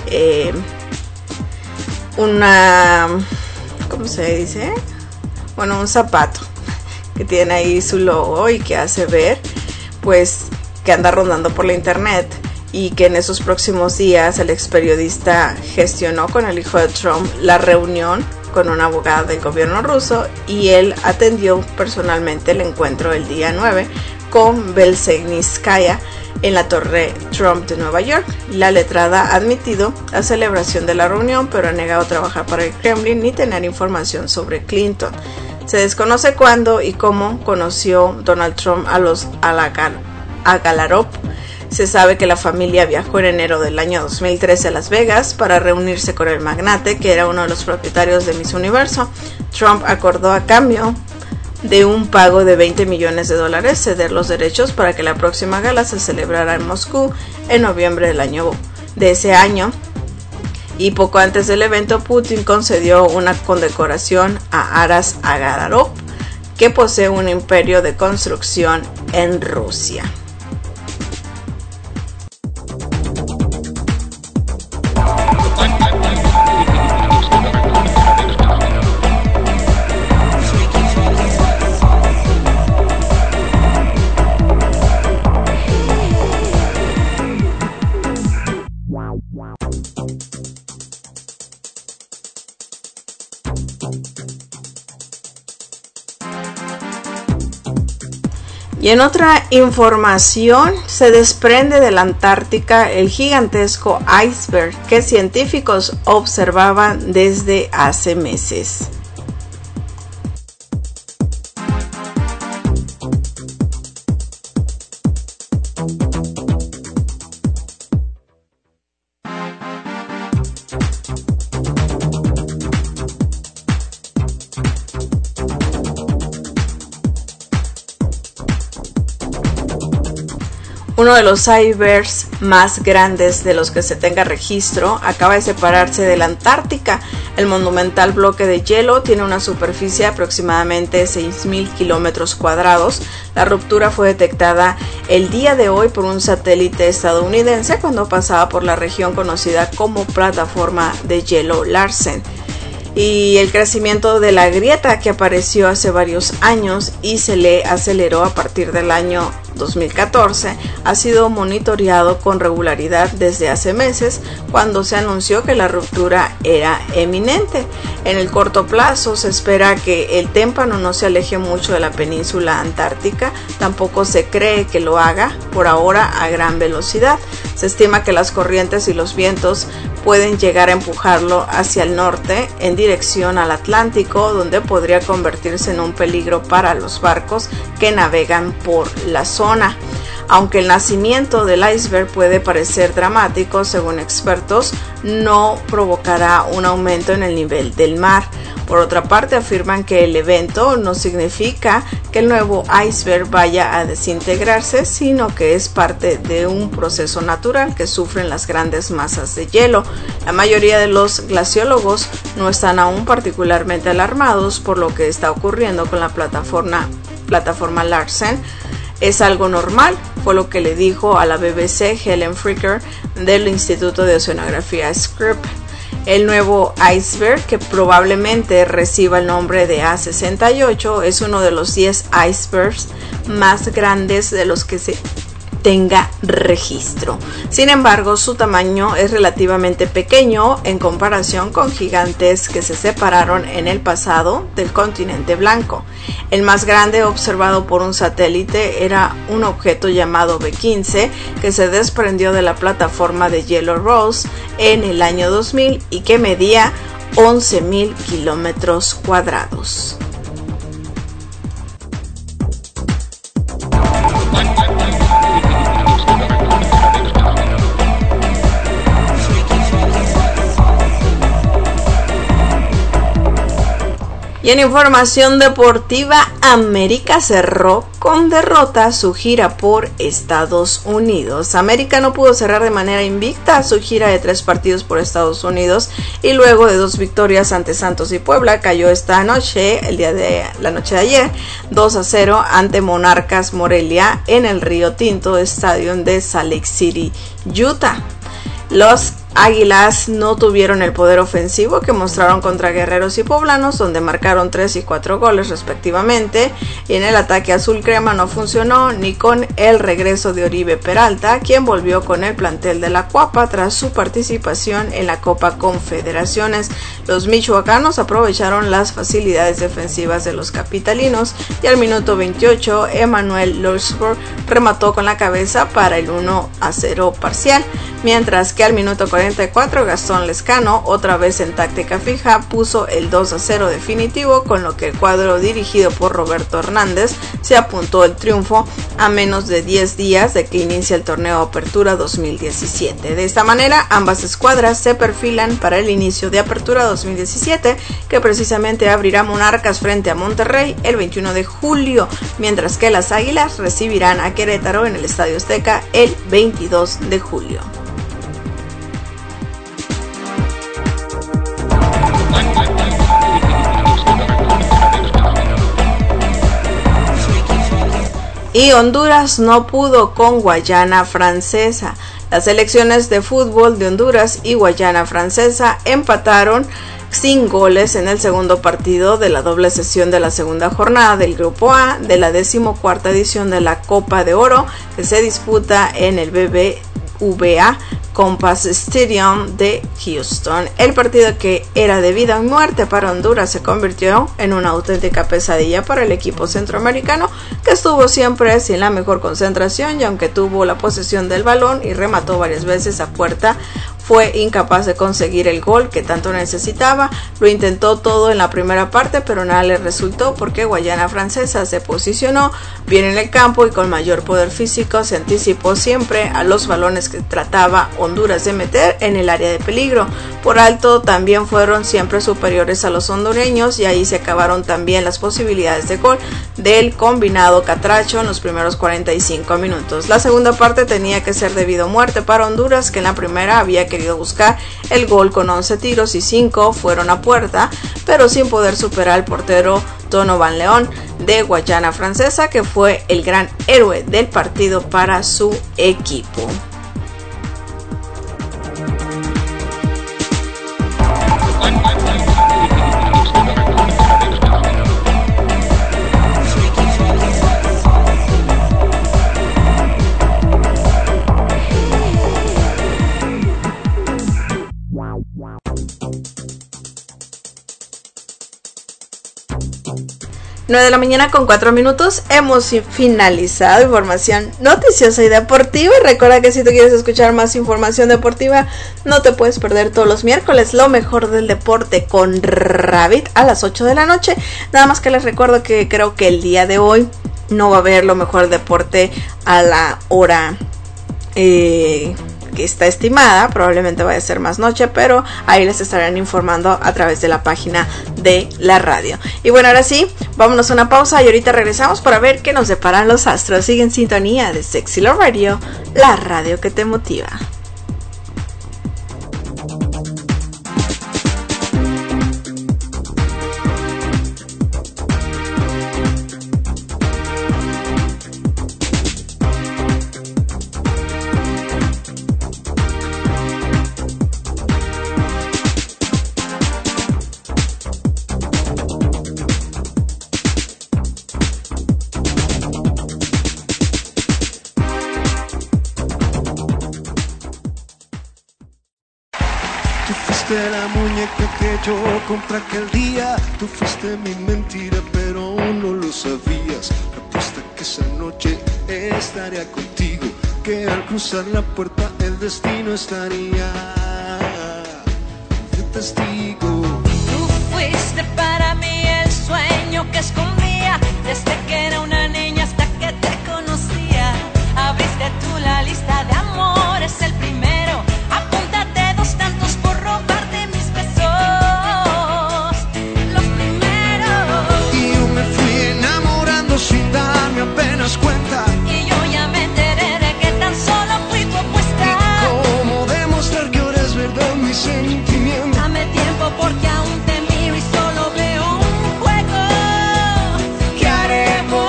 ¿cómo se dice? Bueno, un zapato que tiene ahí su logo y que hace ver, pues, que anda rondando por la internet y que en esos próximos días el ex periodista gestionó con el hijo de Trump la reunión con una abogada del gobierno ruso y él atendió personalmente el encuentro el día 9 con Veselnitskaya en la Torre Trump de Nueva York. La letrada ha admitido la celebración de la reunión, pero ha negado trabajar para el Kremlin ni tener información sobre Clinton. Se desconoce cuándo y cómo conoció Donald Trump a Galarov. Se sabe que la familia viajó en enero del año 2013 a Las Vegas para reunirse con el magnate, que era uno de los propietarios de Miss Universo. Trump acordó a cambio de un pago de $20 millones ceder los derechos para que la próxima gala se celebrara en Moscú en noviembre de ese año. Y poco antes del evento, Putin concedió una condecoración a Aras Agalarov, que posee un imperio de construcción en Rusia. Y en otra información, se desprende de la Antártica el gigantesco iceberg que científicos observaban desde hace meses. Uno de los icebergs más grandes de los que se tenga registro acaba de separarse de la Antártica. El monumental bloque de hielo tiene una superficie de aproximadamente 6.000 kilómetros cuadrados. La ruptura fue detectada el día de hoy por un satélite estadounidense cuando pasaba por la región conocida como plataforma de hielo Larsen. Y el crecimiento de la grieta, que apareció hace varios años y se le aceleró a partir del año 2014, ha sido monitoreado con regularidad desde hace meses, cuando se anunció que la ruptura era eminente. En el corto plazo se espera que el témpano no se aleje mucho de la península antártica, tampoco se cree que lo haga por ahora a gran velocidad. Se estima que las corrientes y los vientos pueden llegar a empujarlo hacia el norte en dirección al Atlántico, donde podría convertirse en un peligro para los barcos que navegan por la zona. Aunque el nacimiento del iceberg puede parecer dramático, según expertos, no provocará un aumento en el nivel del mar. Por otra parte, afirman que el evento no significa que el nuevo iceberg vaya a desintegrarse, sino que es parte de un proceso natural que sufren las grandes masas de hielo. La mayoría de los glaciólogos no están aún particularmente alarmados por lo que está ocurriendo con la plataforma Larsen. Es algo normal, fue lo que le dijo a la BBC Helen Fricker del Instituto de Oceanografía Scripps. El nuevo iceberg, que probablemente reciba el nombre de A68, es uno de los 10 icebergs más grandes de los que se tenga registro. Sin embargo, su tamaño es relativamente pequeño en comparación con gigantes que se separaron en el pasado del continente blanco. El más grande observado por un satélite era un objeto llamado B15 que se desprendió de la plataforma de hielo Ross en el año 2000 y que medía 11.000 kilómetros cuadrados. Y en información deportiva, América cerró con derrota su gira por Estados Unidos. América no pudo cerrar de manera invicta su gira de 3 partidos por Estados Unidos y luego de 2 victorias ante Santos y Puebla cayó esta noche, la noche de ayer, 2-0 ante Monarcas Morelia en el Río Tinto Stadium de Salt Lake City, Utah. Los Águilas no tuvieron el poder ofensivo que mostraron contra Guerreros y Poblanos, donde marcaron 3 y 4 goles respectivamente, y en el ataque azul crema no funcionó ni con el regreso de Oribe Peralta, quien volvió con el plantel de la Cuapa tras su participación en la Copa Confederaciones. Los michoacanos aprovecharon las facilidades defensivas de los capitalinos y al minuto 28 Emmanuel Losberg remató con la cabeza para el 1-0 parcial, mientras que al minuto 44 Gastón Lescano, otra vez en táctica fija, puso el 2-0 definitivo, con lo que el cuadro dirigido por Roberto Hernández se apuntó el triunfo a menos de 10 días de que inicie el torneo Apertura 2017. De esta manera, ambas escuadras se perfilan para el inicio de Apertura 2017, que precisamente abrirá Monarcas frente a Monterrey el 21 de julio, mientras que las Águilas recibirán a Querétaro en el Estadio Azteca el 22 de julio. Y Honduras no pudo con Guayana Francesa. Las selecciones de fútbol de Honduras y Guayana Francesa empataron sin goles en el segundo partido de la doble sesión de la segunda jornada del Grupo A de la 14ª edición de la Copa de Oro, que se disputa en el BBVA Compass Stadium de Houston. El partido, que era de vida o muerte para Honduras, se convirtió en una auténtica pesadilla para el equipo centroamericano, que estuvo siempre sin la mejor concentración, y aunque tuvo la posesión del balón y remató varias veces a puerta, fue incapaz de conseguir el gol que tanto necesitaba. Lo intentó todo en la primera parte, pero nada le resultó, porque Guayana Francesa se posicionó bien en el campo y con mayor poder físico se anticipó siempre a los balones que trataba Honduras de meter en el área de peligro. Por alto también fueron siempre superiores a los hondureños, y ahí se acabaron también las posibilidades de gol del combinado catracho en los primeros 45 minutos. La segunda parte tenía que ser debido a muerte para Honduras, que en la primera había querido buscar el gol con 11 tiros y 5 fueron a puerta, pero sin poder superar al portero Donovan León de Guayana Francesa, que fue el gran héroe del partido para su equipo. Nueve de la mañana con 4 minutos, hemos finalizado información noticiosa y deportiva. Y recuerda que si tú quieres escuchar más información deportiva, no te puedes perder todos los miércoles lo mejor del deporte con Rabbit a las 8 de la noche. Nada más que les recuerdo que creo que el día de hoy no va a haber lo mejor deporte a la hora que está estimada, probablemente vaya a ser más noche, pero ahí les estarán informando a través de la página de la radio. Y bueno, ahora sí, vámonos a una pausa y ahorita regresamos para ver qué nos deparan los astros. Sigue en sintonía de Sexy Love Radio, la radio que te motiva. La muñeca que yo compré aquel día, tú fuiste mi mentira, pero aún no lo sabías. Apuesta que esa noche estaría contigo, que al cruzar la puerta el destino estaría de testigo. Tú fuiste para mí el sueño que escondía, desde que era una niña hasta que te conocía. Abriste tú la lista de amores, el primero. Apúntate dos tantos por robarte mis besos, los primeros. Y yo me fui enamorando sin darme apenas cuenta. Y yo ya me enteré de que tan solo fui tu apuesta. ¿Cómo demostrar que ahora es verdad mi sentimiento? Dame tiempo porque aún te miro y solo veo un juego. ¿Qué haremos?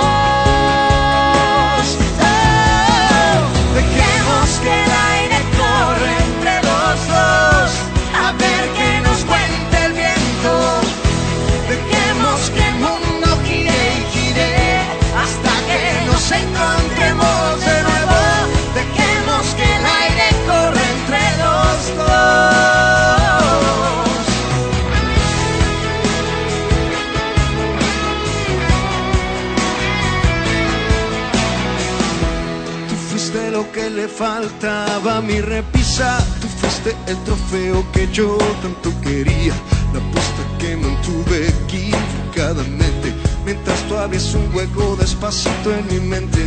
Oh, dejemos que el aire corra entre los dos, a ver qué nos cuenta el viento. Dejemos que el mundo gire y gire hasta que nos encontremos de nuevo. Dejemos que el aire corra entre los dos. Tú fuiste lo que le faltaba a mi repisa, tú fuiste el trofeo que yo tanto quería, la apuesta que mantuve equivocadamente, mientras tú abres un hueco despacito en mi mente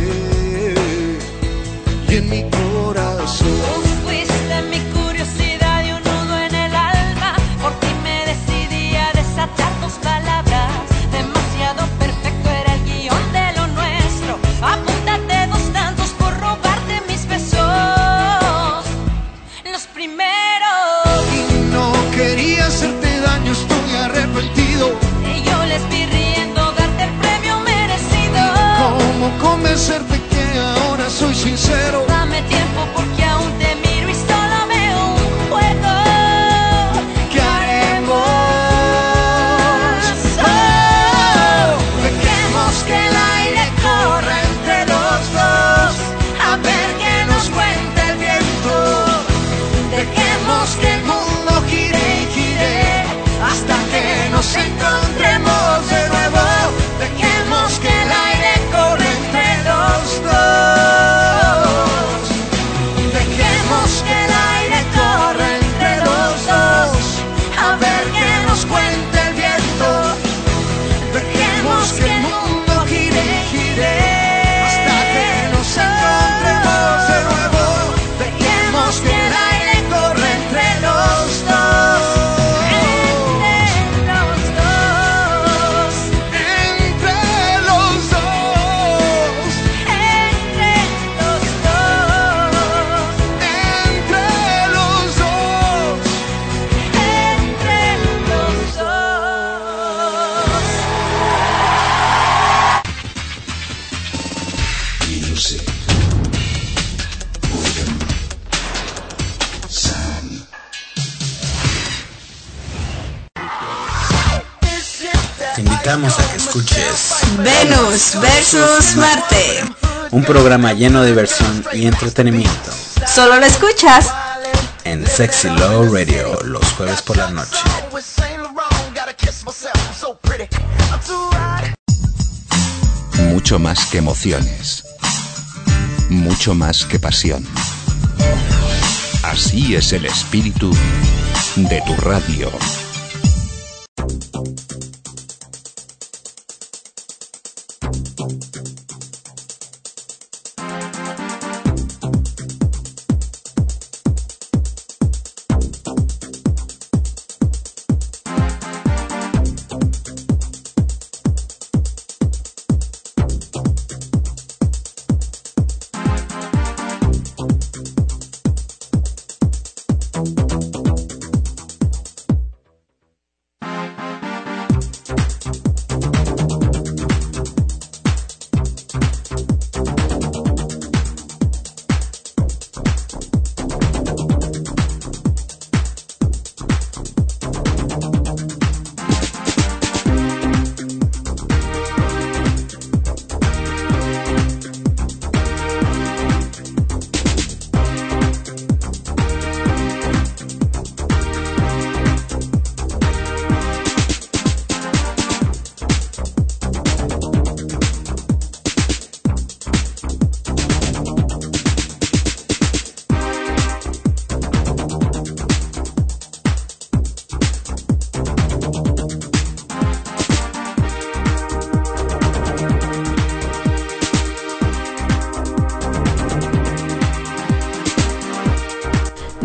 y en mi corazón. Tú fuiste mi curiosidad y un nudo en el alma, por ti me decidí a desatar tus palabras. Demasiado perfecto era el guión de lo nuestro. Apúntate dos tantos por robarte mis besos, los primeros. Y no quería hacerte daño, estoy arrepentido. Y yo les vi riendo darte el premio merecido. ¿Cómo convencerte que ahora soy sincero? Dame tiempo porque aún te miro y solo veo un juego. ¿Qué haremos? Oh, dejemos que el aire corra entre los dos, a ver qué nos cuenta el viento. Dejemos que el mundo gire y gire hasta que nos encontremos de nuevo. Dejemos que el aire corra entre los dos. Dejemos que el aire corra entre los dos, a ver qué nos cuenta el viento. Dejemos que el mundo gire y gire hasta que nos encontremos de nuevo. Dejemos que el aire corra entre los dos. Entre los dos. Entre los dos. Entre los dos. Entre los dos. Entre los dos. Music. Sun. Te invitamos a que escuches Venus versus Marte. un programa lleno de diversión y entretenimiento Solo lo escuchas en Sexy Love Radio los jueves por la noche. Mucho más que emociones. Mucho más que pasión. Así es el espíritu de tu radio.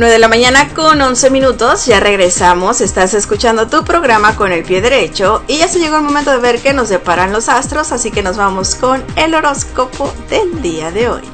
9 de la mañana con 11 minutos, ya regresamos, estás escuchando tu programa Con el Pie Derecho y ya se llegó el momento de ver qué nos deparan los astros, así que nos vamos con el horóscopo del día de hoy.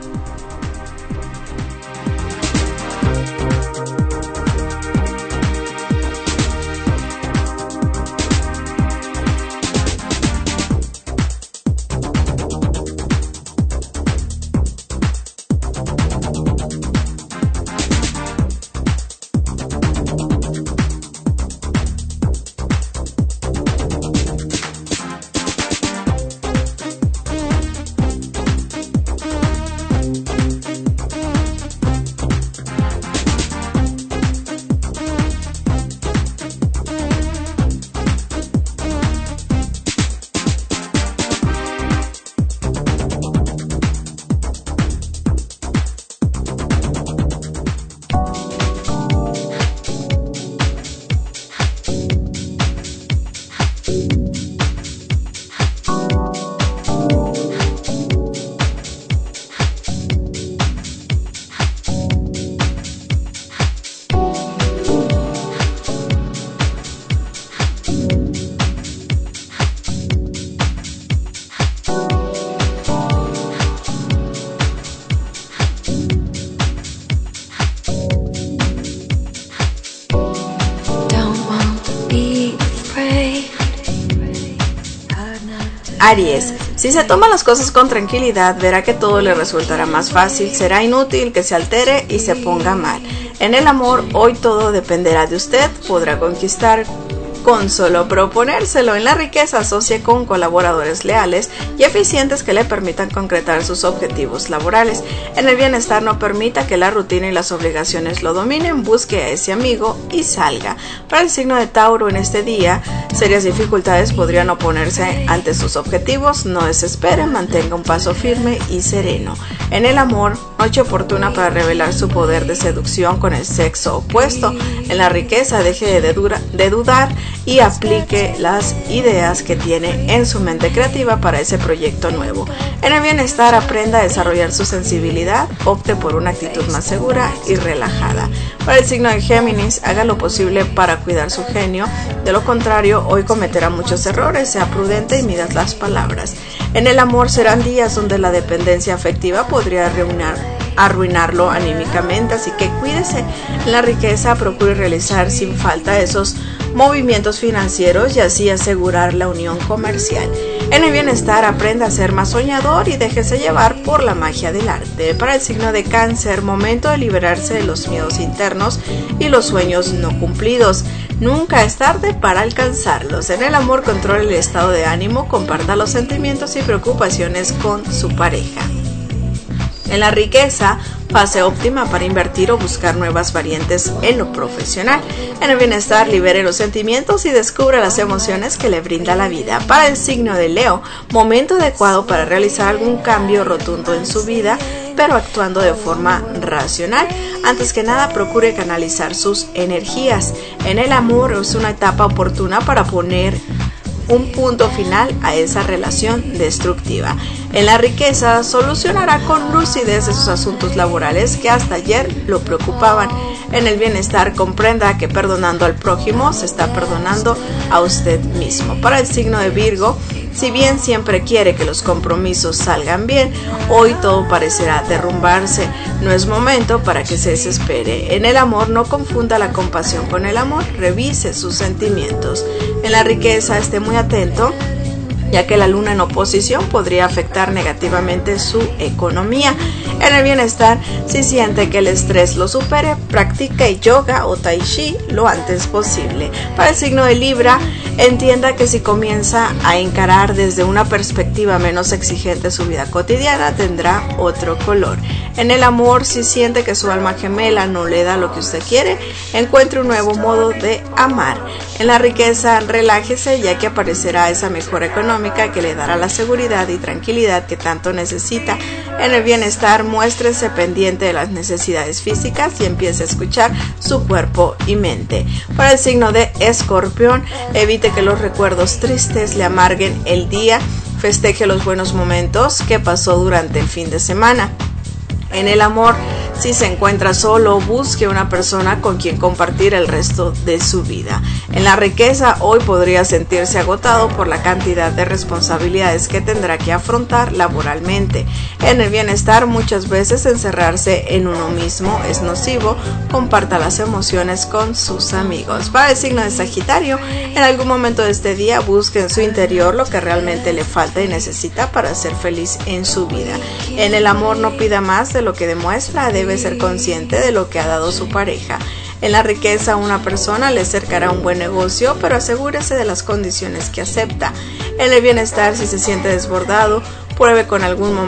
Aries, si se toma las cosas con tranquilidad, verá que todo le resultará más fácil, será inútil que se altere y se ponga mal. En el amor, hoy todo dependerá de usted, podrá conquistar con solo proponérselo. En la riqueza, asocie con colaboradores leales y eficientes que le permitan concretar sus objetivos laborales. En el bienestar, no permita que la rutina y las obligaciones lo dominen, busque a ese amigo y salga. Para el signo de Tauro, en este día, serias dificultades podrían oponerse ante sus objetivos, no desespere, mantenga un paso firme y sereno. En el amor, noche oportuna para revelar su poder de seducción con el sexo opuesto. En la riqueza, deje de dudar y aplique las ideas que tiene en su mente creativa para ese proyecto nuevo. En el bienestar, aprenda a desarrollar su sensibilidad, opte por una actitud más segura y relajada. Para el signo de Géminis, haga lo posible para cuidar su genio, de lo contrario, hoy cometerá muchos errores, sea prudente y mida las palabras. En el amor, serán días donde la dependencia afectiva podría arruinarlo anímicamente, así que cuídese. En la riqueza, procure realizar sin falta esos movimientos financieros y así asegurar la unión comercial. En el bienestar, aprenda a ser más soñador y déjese llevar por la magia del arte. Para el signo de Cáncer, momento de liberarse de los miedos internos y los sueños no cumplidos. Nunca es tarde para alcanzarlos. En el amor, controle el estado de ánimo, comparta los sentimientos y preocupaciones con su pareja. En la riqueza, fase óptima para invertir o buscar nuevas variantes en lo profesional. En el bienestar, libere los sentimientos y descubra las emociones que le brinda la vida. Para el signo de Leo, momento adecuado para realizar algún cambio rotundo en su vida, pero actuando de forma racional. Antes que nada, procure canalizar sus energías. En el amor, es una etapa oportuna para poner un punto final a esa relación destructiva. En la riqueza, solucionará con lucidez esos asuntos laborales que hasta ayer lo preocupaban. En el bienestar, comprenda que perdonando al prójimo se está perdonando a usted mismo. Para el signo de Virgo, si bien siempre quiere que los compromisos salgan bien, hoy todo parecerá derrumbarse. No es momento para que se desespere. En el amor, no confunda la compasión con el amor, revise sus sentimientos. En la riqueza, esté muy atento, ya que la luna en oposición podría afectar negativamente su economía. En el bienestar, si siente que el estrés lo supere, practique yoga o tai chi lo antes posible. Para el signo de Libra, entienda que si comienza a encarar desde una perspectiva menos exigente su vida cotidiana, tendrá otro color. En el amor, si siente que su alma gemela no le da lo que usted quiere, encuentre un nuevo modo de amar. En la riqueza, relájese, ya que aparecerá esa mejora económica que le dará la seguridad y tranquilidad que tanto necesita. En el bienestar, muéstrese pendiente de las necesidades físicas y empiece a escuchar su cuerpo y mente. Para el signo de Escorpión, evite que los recuerdos tristes le amarguen el día, festeje los buenos momentos que pasó durante el fin de semana. En el amor, Si se encuentra solo, busque una persona con quien compartir el resto de su vida. En la riqueza, hoy podría sentirse agotado por la cantidad de responsabilidades que tendrá que afrontar laboralmente. En el bienestar, muchas veces encerrarse en uno mismo es nocivo. Comparta las emociones con sus amigos. Para el signo de Sagitario, en algún momento de este día busque en su interior lo que realmente le falta y necesita para ser feliz en su vida. En el amor, no pida más de lo que demuestra, debe ser consciente de lo que ha dado su pareja. En la riqueza, una persona le acercará un buen negocio, pero asegúrese de las condiciones que acepta. En el bienestar, si se siente desbordado, pruebe con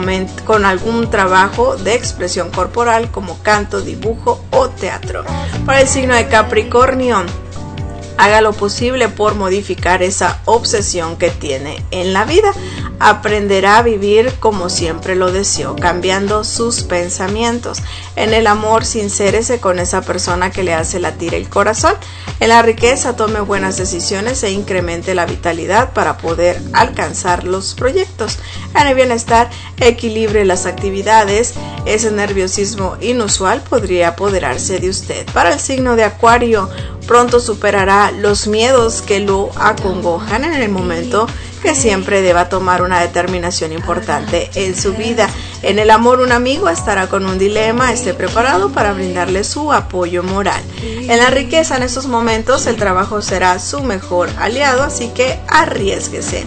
algún trabajo de expresión corporal como canto, dibujo o teatro. Para el signo de Capricornio, haga lo posible por modificar esa obsesión que tiene en la vida. Aprenderá a vivir como siempre lo deseó, cambiando sus pensamientos. En el amor, sincérese con esa persona que le hace latir el corazón. En la riqueza, tome buenas decisiones e incremente la vitalidad para poder alcanzar los proyectos. En el bienestar, equilibre las actividades. Ese nerviosismo inusual podría apoderarse de usted. Para el signo de Acuario, pronto superará los miedos que lo acongojan en el momento que siempre deba tomar una determinación importante en su vida. En el amor, un amigo estará con un dilema, esté preparado para brindarle su apoyo moral. En la riqueza, en estos momentos, el trabajo será su mejor aliado, así que arriésguese.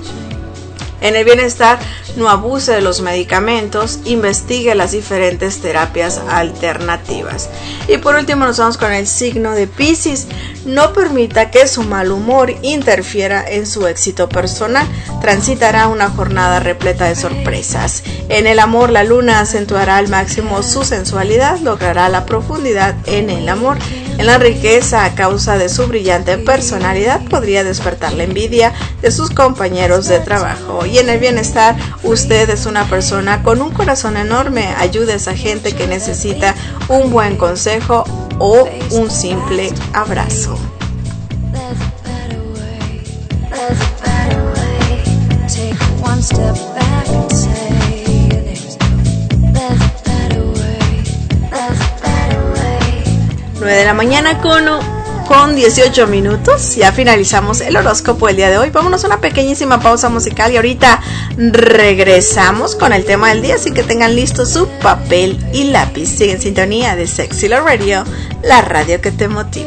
En el bienestar, no abuse de los medicamentos, investigue las diferentes terapias alternativas. Y por último nos vamos con el signo de Piscis. No permita que su mal humor interfiera en su éxito personal. Transitará una jornada repleta de sorpresas. En el amor, la luna acentuará al máximo su sensualidad, logrará la profundidad en el amor. En la riqueza, a causa de su brillante personalidad, podría despertar la envidia de sus compañeros de trabajo. Y en el bienestar, usted es una persona con un corazón enorme. Ayude a esa gente que necesita un buen consejo o un simple abrazo. De la mañana con 18 minutos. Ya finalizamos el horóscopo del día de hoy. Vámonos a una pequeñísima pausa musical y ahorita regresamos con el tema del día, así que tengan listo su papel y lápiz. Sigue en sintonía de Sexy Love Radio, la radio que te motiva.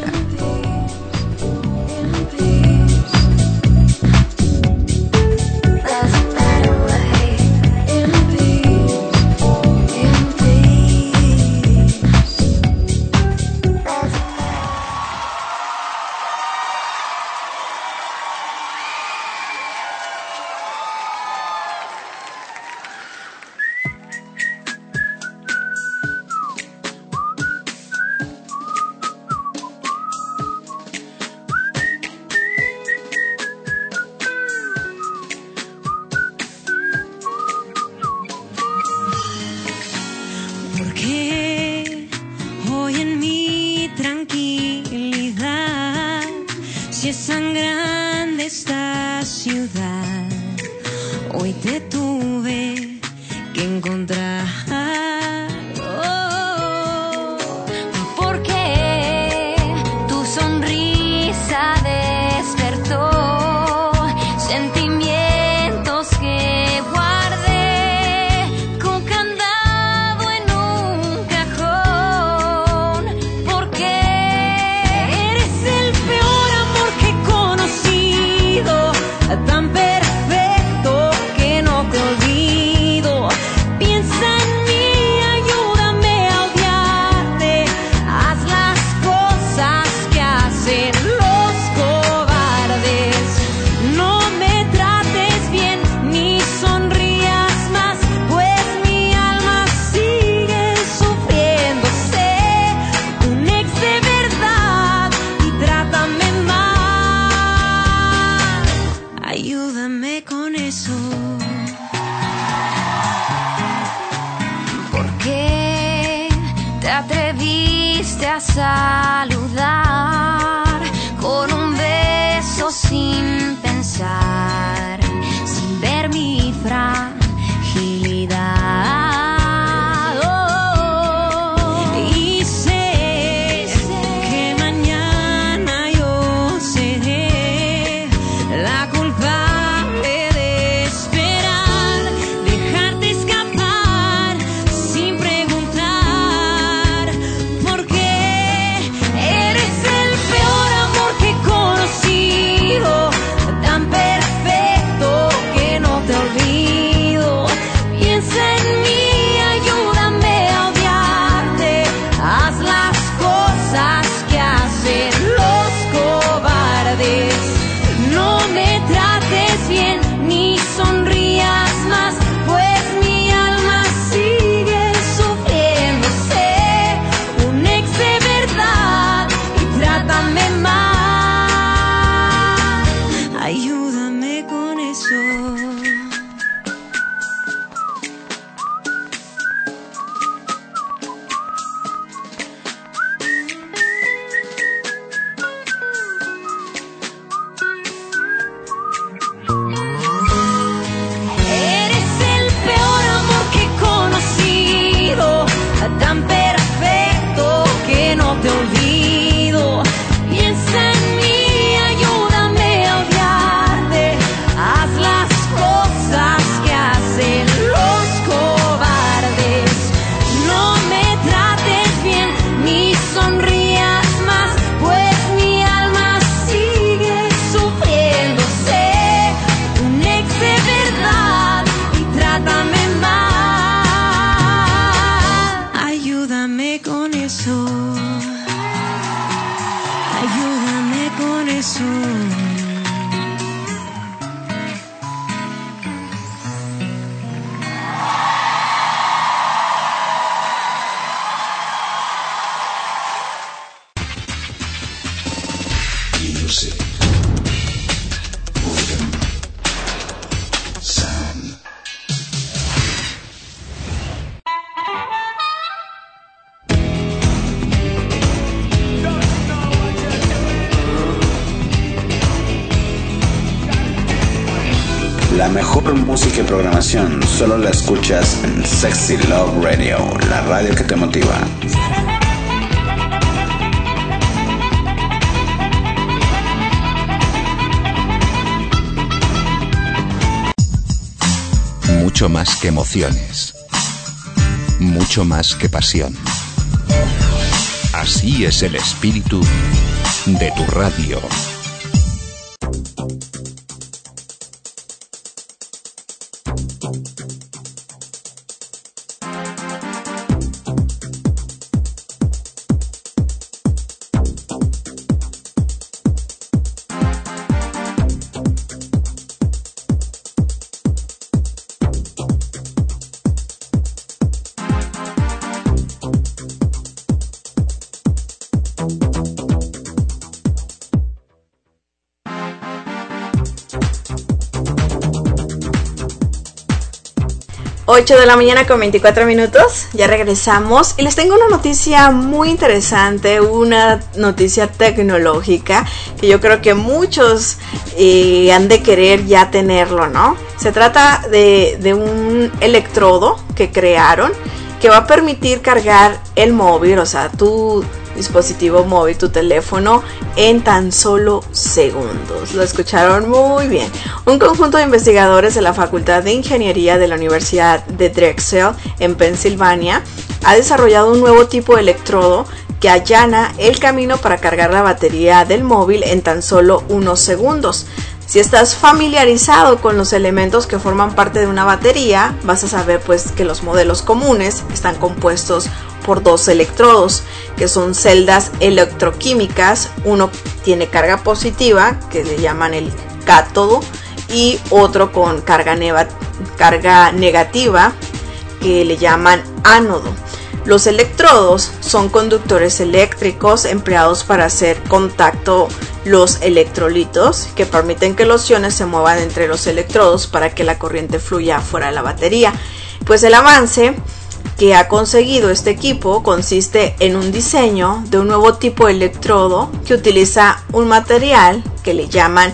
Saludar con un beso sin pensar, sin ver mi fragilidad. Y ayúdame con eso. Tan perfecto que no te olvido. Piensa en mí, ayúdame a odiarte. Haz las cosas que hacen los cobardes. No me trates bien ni sonrías más, pues mi alma sigue sufriendo. Sé un ex de verdad y trátame mal. Ayúdame con eso. Ayúdame con eso. Music. Rhythm. Sound. La mejor música y programación solo la escuchas en Sexy Love Radio, la radio que te motiva. Mucho más que emociones. Mucho más que pasión. Así es el espíritu de tu radio. Ocho de la mañana con 24 minutos, ya regresamos y les tengo una noticia muy interesante, una noticia tecnológica que yo creo que muchos han de querer ya tenerlo, ¿no? Se trata de un electrodo que crearon que va a permitir cargar el móvil, o sea, tu dispositivo móvil, tu teléfono, en tan solo segundos. Lo escucharon muy bien. Un conjunto de investigadores de la Facultad de Ingeniería de la Universidad de Drexel en Pensilvania ha desarrollado un nuevo tipo de electrodo que allana el camino para cargar la batería del móvil en tan solo unos segundos. Si estás familiarizado con los elementos que forman parte de una batería, vas a saber pues que los modelos comunes están compuestos por dos electrodos, que son celdas electroquímicas. Uno tiene carga positiva, que le llaman el cátodo, y otro con carga negativa, que le llaman ánodo. Los electrodos son conductores eléctricos empleados para hacer contacto los electrolitos, que permiten que los iones se muevan entre los electrodos para que la corriente fluya fuera de la batería. Pues el avance que ha conseguido este equipo consiste en un diseño de un nuevo tipo de electrodo que utiliza un material que le llaman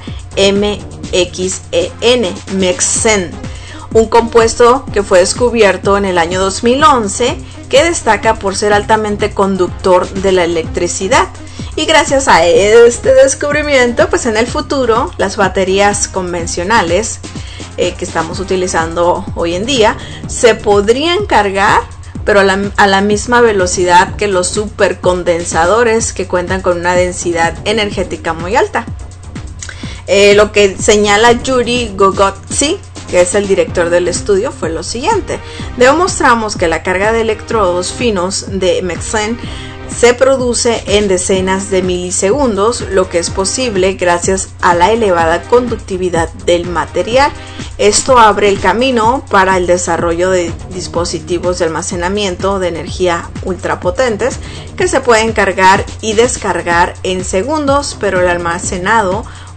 MXen, un compuesto que fue descubierto en el año 2011 que destaca por ser altamente conductor de la electricidad. Y gracias a este descubrimiento, pues en el futuro las baterías convencionales que estamos utilizando hoy en día se podrían cargar, pero a la misma velocidad que los supercondensadores que cuentan con una densidad energética muy alta. Lo que señala Yuri Gogotsi, que es el director del estudio, fue lo siguiente: demostramos que la carga de electrodos finos de MXen se produce en decenas de milisegundos, lo que es posible gracias a la elevada conductividad del material. Esto abre el camino para el desarrollo de dispositivos de almacenamiento de energía ultrapotentes que se pueden cargar y descargar en segundos, pero el almacenado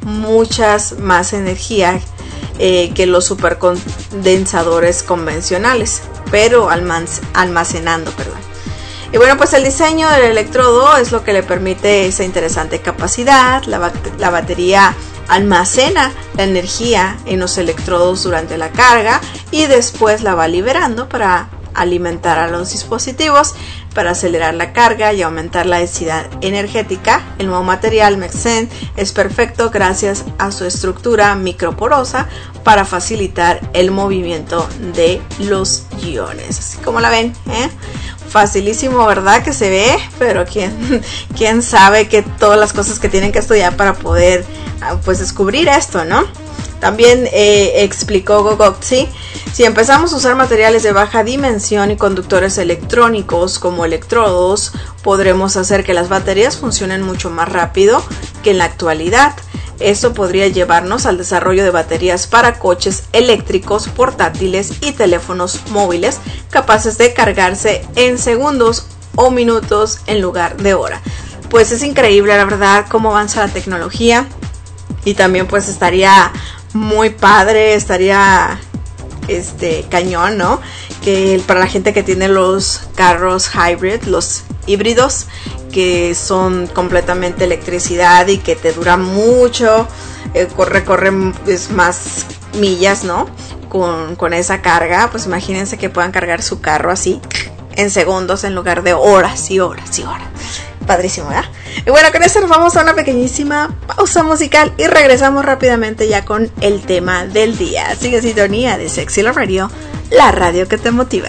muchas más energía que los supercondensadores convencionales, pero almacenando, perdón. Y bueno, pues el diseño del electrodo es lo que le permite esa interesante capacidad. La batería almacena la energía en los electrodos durante la carga y después la va liberando para alimentar a los dispositivos, para acelerar la carga y aumentar la densidad energética. El nuevo material MXen es perfecto gracias a su estructura microporosa para facilitar el movimiento de los iones. Así como la ven, facilísimo, ¿verdad? Que se ve, pero quién sabe que todas las cosas que tienen que estudiar para poder pues descubrir esto, ¿no? También explicó Gogotsi, si empezamos a usar materiales de baja dimensión y conductores electrónicos como electrodos, podremos hacer que las baterías funcionen mucho más rápido que en la actualidad. Esto podría llevarnos al desarrollo de baterías para coches eléctricos, portátiles y teléfonos móviles capaces de cargarse en segundos o minutos en lugar de hora. Pues es increíble, la verdad, cómo avanza la tecnología, y también pues estaría muy padre, estaría cañón, ¿no? Que para la gente que tiene los carros hybrid, los híbridos, que son completamente electricidad y que te dura mucho, corre más millas, ¿no? Con esa carga, pues imagínense que puedan cargar su carro así en segundos en lugar de horas y horas y horas. Padrísimo, ¿verdad? Y bueno, con esto nos vamos a una pequeñísima pausa musical y regresamos rápidamente ya con el tema del día. Sigue en sintonía de Sexy Love Radio, la radio que te motiva.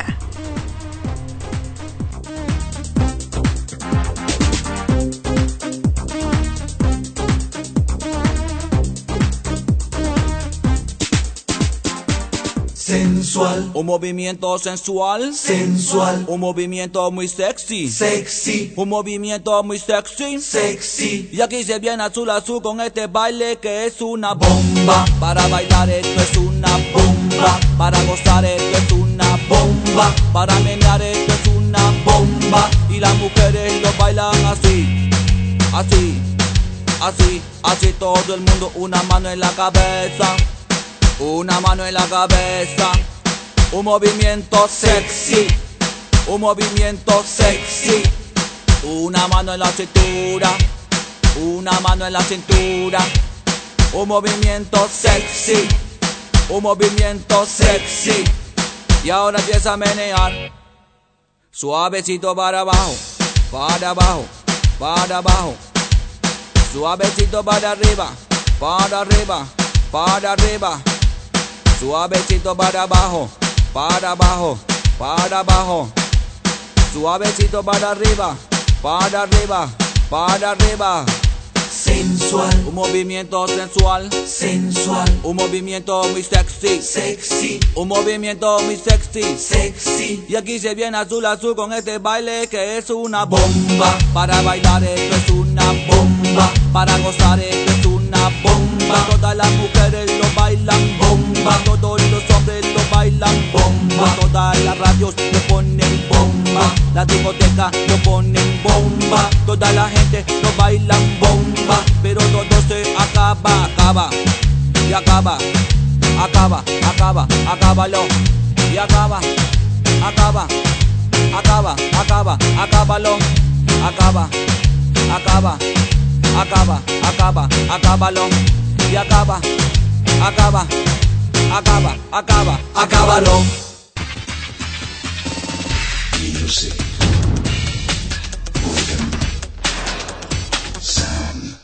Sensual, un movimiento sensual, sensual, un movimiento muy sexy, sexy, un movimiento muy sexy, sexy. Y aquí se viene azul azul con este baile que es una bomba. Para bailar esto es una bomba, para gozar esto es una bomba, para menear esto es una bomba. Y las mujeres lo bailan así, así, así, así. Todo el mundo una mano en la cabeza, una mano en la cabeza, un movimiento sexy, un movimiento sexy, una mano en la cintura, una mano en la cintura, un movimiento sexy, un movimiento sexy. Y ahora empieza a menear, suavecito para abajo, para abajo, para abajo, suavecito para arriba, para arriba, para arriba. Suavecito para abajo, para abajo, para abajo. Suavecito para arriba, para arriba, para arriba. Sensual, un movimiento sensual, sensual, un movimiento muy sexy, sexy, un movimiento muy sexy, sexy. Y aquí se viene azul azul con este baile que es una bomba. Para bailar esto es una bomba, para gozar esto es una bomba. Todas las mujeres lo bailan bomba, todos los hombres lo bailan bomba. Todas las radios lo ponen bomba, la discoteca lo ponen bomba. Toda la gente lo bailan bomba, pero todo se acaba, y acábalo, y acábalo, acábalo, y acábalo. Music. Sound.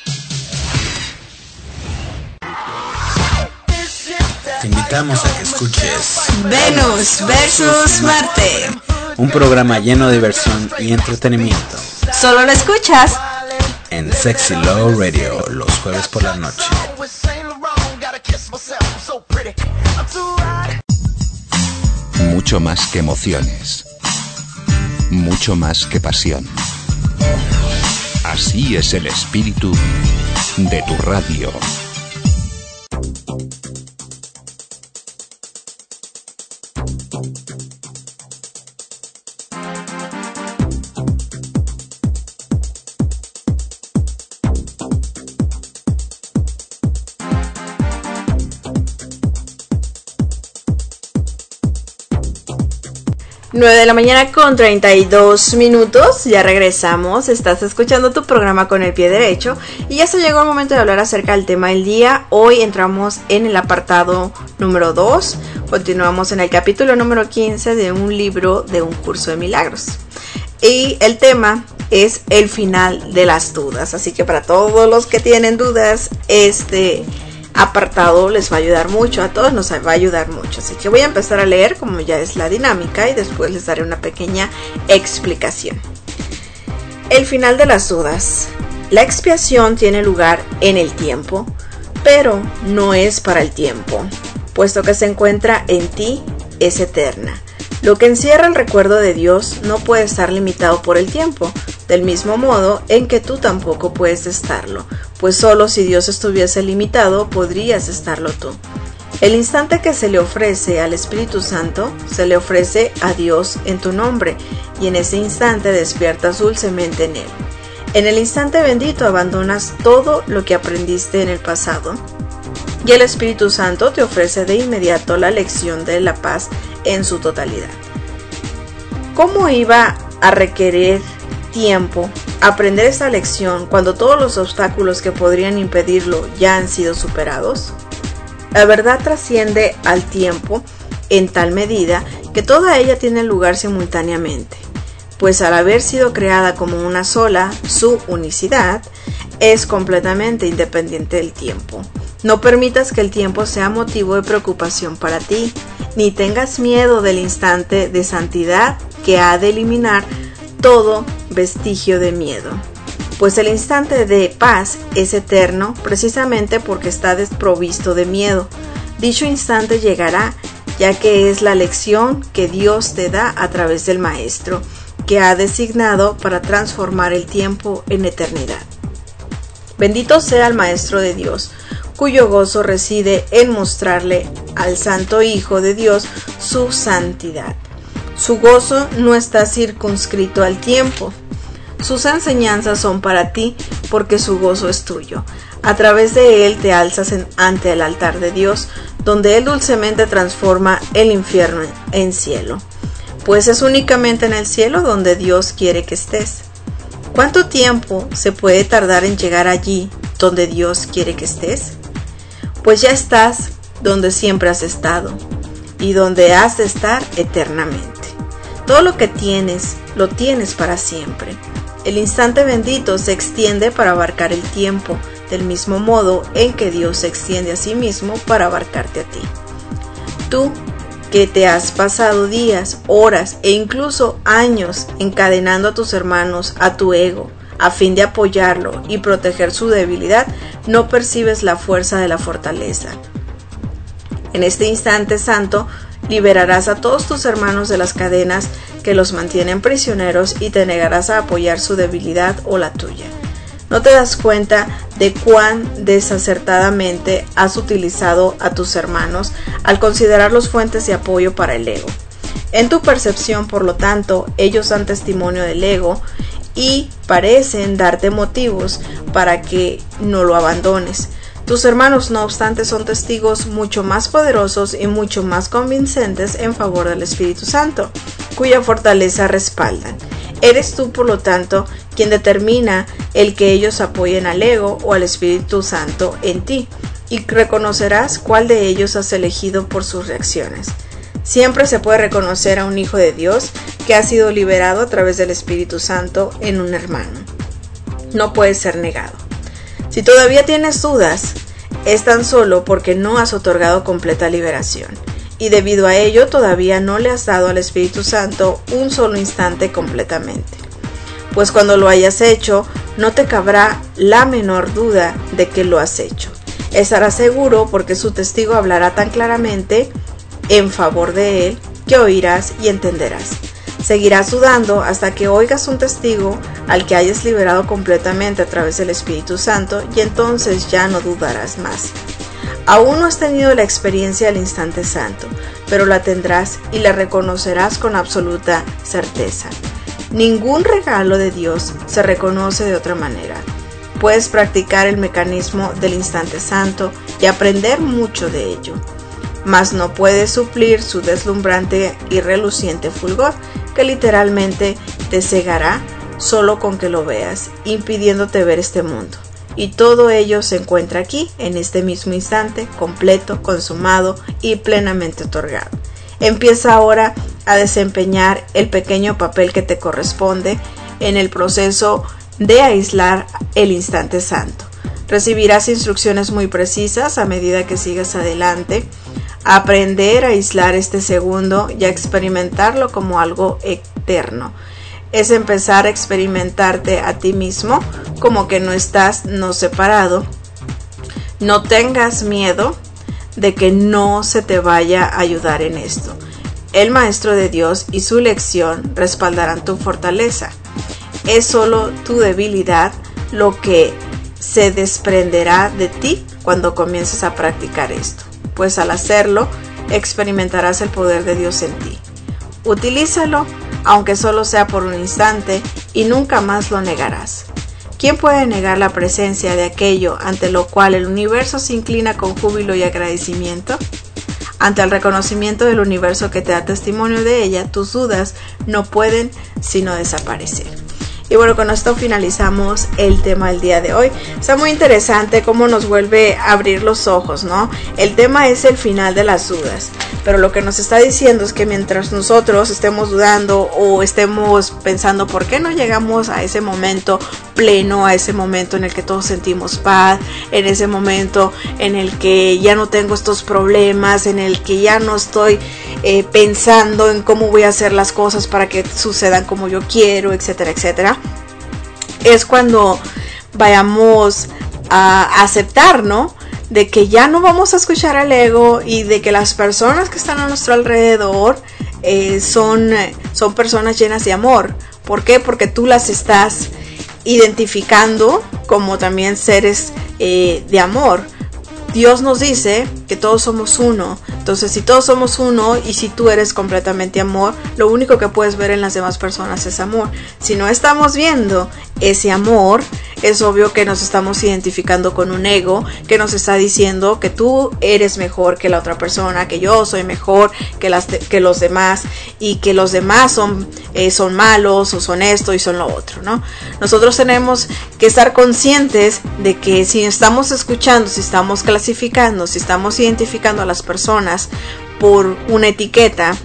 Te invitamos a que escuches Venus versus Marte, un programa lleno de diversión y entretenimiento. Solo lo escuchas en Sexy Love Radio los jueves por la noche. Mucho más que emociones. Mucho más que pasión. Así es el espíritu de tu radio. 9 de la mañana con 32 minutos, ya regresamos, estás escuchando tu programa Con el Pie Derecho y ya se llegó el momento de hablar acerca del tema del día. Hoy entramos en el apartado número 2, continuamos en el capítulo número 15 de un libro de un curso de milagros y el tema es el final de las dudas, así que para todos los que tienen dudas, este apartado les va a ayudar mucho, a todos nos va a ayudar mucho, así que voy a empezar a leer como ya es la dinámica y después les daré una pequeña explicación. El final de las dudas. La expiación tiene lugar en el tiempo, pero no es para el tiempo, puesto que se encuentra en ti, es eterna. Lo que encierra el recuerdo de Dios no puede estar limitado por el tiempo, del mismo modo en que tú tampoco puedes estarlo, pues solo si Dios estuviese limitado podrías estarlo tú. El instante que se le ofrece al Espíritu Santo, se le ofrece a Dios en tu nombre, y en ese instante despiertas dulcemente en Él. En el instante bendito abandonas todo lo que aprendiste en el pasado, y el Espíritu Santo te ofrece de inmediato la lección de la paz en su totalidad. ¿Cómo iba a requerir tiempo aprender esta lección cuando todos los obstáculos que podrían impedirlo ya han sido superados? La verdad trasciende al tiempo en tal medida que toda ella tiene lugar simultáneamente, pues al haber sido creada como una sola, su unicidad es completamente independiente del tiempo. No permitas que el tiempo sea motivo de preocupación para ti, ni tengas miedo del instante de santidad que ha de eliminar todo vestigio de miedo, pues el instante de paz es eterno precisamente porque está desprovisto de miedo. Dicho instante llegará, ya que es la lección que Dios te da a través del Maestro, que ha designado para transformar el tiempo en eternidad. Bendito sea el Maestro de Dios, cuyo gozo reside en mostrarle al Santo Hijo de Dios su santidad. Su gozo no está circunscrito al tiempo. Sus enseñanzas son para ti, porque su gozo es tuyo. A través de él te alzas ante el altar de Dios, donde él dulcemente transforma el infierno en cielo. Pues es únicamente en el cielo donde Dios quiere que estés. ¿Cuánto tiempo se puede tardar en llegar allí donde Dios quiere que estés? Pues ya estás donde siempre has estado y donde has de estar eternamente. Todo lo que tienes, lo tienes para siempre. El instante bendito se extiende para abarcar el tiempo, del mismo modo en que Dios se extiende a sí mismo para abarcarte a ti. Tú, que te has pasado días, horas e incluso años encadenando a tus hermanos a tu ego, a fin de apoyarlo y proteger su debilidad, no percibes la fuerza de la fortaleza. En este instante santo, liberarás a todos tus hermanos de las cadenas que los mantienen prisioneros y te negarás a apoyar su debilidad o la tuya. No te das cuenta de cuán desacertadamente has utilizado a tus hermanos al considerarlos fuentes de apoyo para el ego. En tu percepción, por lo tanto, ellos dan testimonio del ego y parecen darte motivos para que no lo abandones. Tus hermanos, no obstante, son testigos mucho más poderosos y mucho más convincentes en favor del Espíritu Santo, cuya fortaleza respaldan. Eres tú, por lo tanto, quien determina el que ellos apoyen al ego o al Espíritu Santo en ti, y reconocerás cuál de ellos has elegido por sus reacciones. Siempre se puede reconocer a un hijo de Dios que ha sido liberado a través del Espíritu Santo en un hermano. No puede ser negado. Si todavía tienes dudas, es tan solo porque no has otorgado completa liberación, y debido a ello todavía no le has dado al Espíritu Santo un solo instante completamente. Pues cuando lo hayas hecho, no te cabrá la menor duda de que lo has hecho. Estarás seguro porque su testigo hablará tan claramente en favor de él que oirás y entenderás. Seguirás dudando hasta que oigas un testigo al que hayas liberado completamente a través del Espíritu Santo, y entonces ya no dudarás más. Aún no has tenido la experiencia del instante santo, pero la tendrás y la reconocerás con absoluta certeza. Ningún regalo de Dios se reconoce de otra manera. Puedes practicar el mecanismo del instante santo y aprender mucho de ello. mas no puede suplir su deslumbrante y reluciente fulgor, que literalmente te cegará solo con que lo veas, impidiéndote ver este mundo. Y todo ello se encuentra aquí, en este mismo instante, completo, consumado y plenamente otorgado. Empieza ahora a desempeñar el pequeño papel que te corresponde en el proceso de aislar el instante santo. Recibirás instrucciones muy precisas a medida que sigas adelante. Aprender a aislar este segundo y a experimentarlo como algo eterno. Es empezar a experimentarte a ti mismo como que no estás separado. No tengas miedo de que no se te vaya a ayudar en esto. El Maestro de Dios y su lección respaldarán tu fortaleza. Es solo tu debilidad lo que se desprenderá de ti cuando comiences a practicar esto, pues al hacerlo experimentarás el poder de Dios en ti. Utilízalo, aunque solo sea por un instante, y nunca más lo negarás. ¿Quién puede negar la presencia de aquello ante lo cual el universo se inclina con júbilo y agradecimiento? Ante el reconocimiento del universo que te da testimonio de ella, tus dudas no pueden sino desaparecer. Y bueno, con esto finalizamos el tema del día de hoy. Está muy interesante cómo nos vuelve a abrir los ojos, ¿no? El tema es el final de las dudas, pero lo que nos está diciendo es que mientras nosotros estemos dudando o estemos pensando por qué no llegamos a ese momento pleno, a ese momento en el que todos sentimos paz, en ese momento en el que ya no tengo estos problemas, en el que ya no estoy pensando en cómo voy a hacer las cosas para que sucedan como yo quiero, etcétera, etcétera, es cuando vayamos a aceptar, ¿no? De que ya no vamos a escuchar al ego y de que las personas que están a nuestro alrededor son personas llenas de amor. ¿Por qué? Porque tú las estás identificando como también seres de amor. Dios nos dice que todos somos uno. Entonces, si todos somos uno y si tú eres completamente amor, lo único que puedes ver en las demás personas es amor. Si no estamos viendo ese amor, es obvio que nos estamos identificando con un ego que nos está diciendo que tú eres mejor que la otra persona, que yo soy mejor que los demás y que los demás son malos o son esto y son lo otro, ¿no? Nosotros tenemos que estar conscientes de que si estamos escuchando, si estamos clasificando, si estamos identificando a las personas por una etiqueta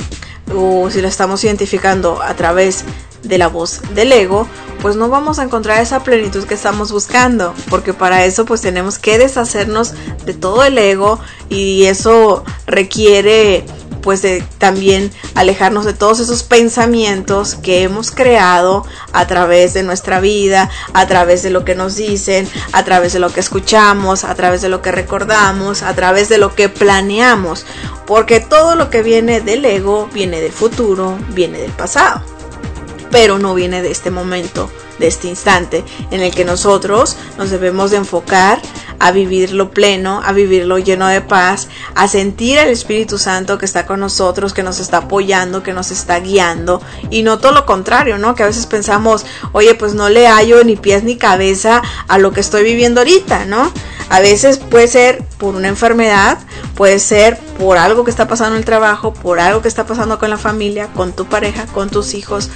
o si la estamos identificando a través de la voz del ego, pues no vamos a encontrar esa plenitud que estamos buscando, porque para eso pues tenemos que deshacernos de todo el ego y eso requiere pues de también alejarnos de todos esos pensamientos que hemos creado a través de nuestra vida, a través de lo que nos dicen, a través de lo que escuchamos, a través de lo que recordamos, a través de lo que planeamos, porque todo lo que viene del ego viene del futuro, viene del pasado, pero no viene de este momento, de este instante en el que nosotros nos debemos de enfocar a vivirlo pleno, a vivirlo lleno de paz, a sentir el Espíritu Santo que está con nosotros, que nos está apoyando, que nos está guiando, y no todo lo contrario, ¿no? Que a veces pensamos, oye, pues no le hallo ni pies ni cabeza a lo que estoy viviendo ahorita, ¿no? A veces puede ser por una enfermedad, puede ser por algo que está pasando en el trabajo, por algo que está pasando con la familia, con tu pareja, con tus hijos,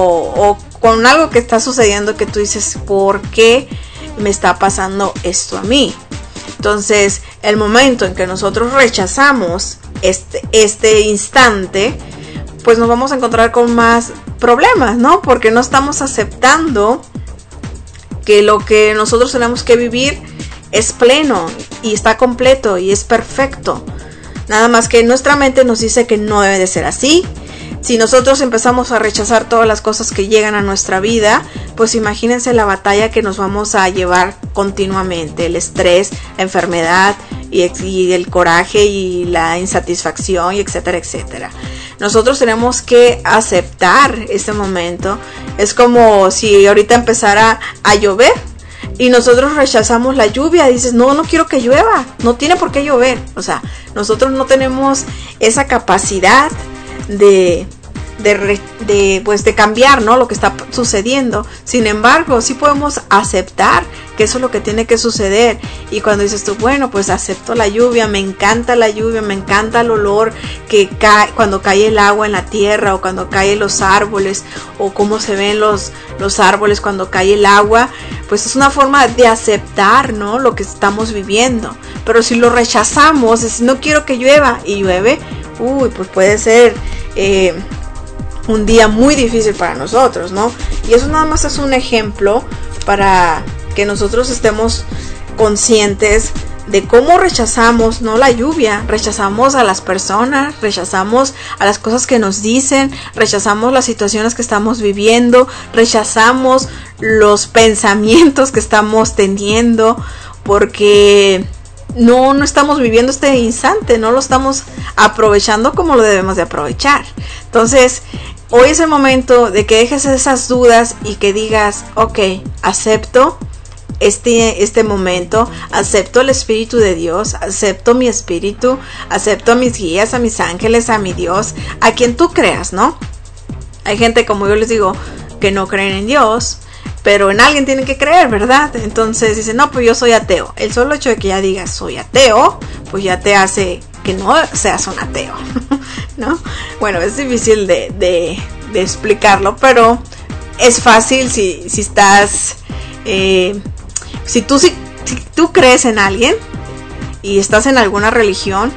o con algo que está sucediendo que tú dices, ¿por qué me está pasando esto a mí? Entonces, el momento en que nosotros rechazamos este instante, pues nos vamos a encontrar con más problemas, ¿no? Porque no estamos aceptando que lo que nosotros tenemos que vivir es pleno y está completo y es perfecto. Nada más que nuestra mente nos dice que no debe de ser así. Si nosotros empezamos a rechazar todas las cosas que llegan a nuestra vida, pues imagínense la batalla que nos vamos a llevar continuamente, el estrés, la enfermedad y el coraje y la insatisfacción y etcétera, etcétera. Nosotros tenemos que aceptar este momento. Es como si ahorita empezara a llover y nosotros rechazamos la lluvia. Dices, no quiero que llueva, no tiene por qué llover. O sea, nosotros no tenemos esa capacidad de de cambiar, ¿no?, lo que está sucediendo. Sin embargo, sí podemos aceptar que eso es lo que tiene que suceder. Y cuando dices tú, bueno, pues acepto la lluvia, me encanta la lluvia, me encanta el olor que cae cuando cae el agua en la tierra, o cuando caen los árboles, o cómo se ven los árboles cuando cae el agua, pues es una forma de aceptar, ¿no?, lo que estamos viviendo. Pero si lo rechazamos, es no quiero que llueva, y llueve, pues puede ser un día muy difícil para nosotros, ¿no? Y eso nada más es un ejemplo para que nosotros estemos conscientes de cómo rechazamos, no la lluvia, rechazamos a las personas, rechazamos a las cosas que nos dicen, rechazamos las situaciones que estamos viviendo, rechazamos los pensamientos que estamos teniendo, porque no estamos viviendo este instante, no lo estamos aprovechando como lo debemos de aprovechar. Entonces, hoy es el momento de que dejes esas dudas y que digas, ok, acepto este momento, acepto el Espíritu de Dios, acepto mi espíritu, acepto a mis guías, a mis ángeles, a mi Dios, a quien tú creas, ¿no? Hay gente, como yo les digo, que no creen en Dios, pero en alguien tienen que creer, ¿verdad? Entonces dicen, no, pues yo soy ateo. El solo hecho de que ya digas soy ateo, pues ya te hace que no seas un ateo, ¿no? Bueno, es difícil de explicarlo, pero es fácil si estás... Si tú crees en alguien y estás en alguna religión,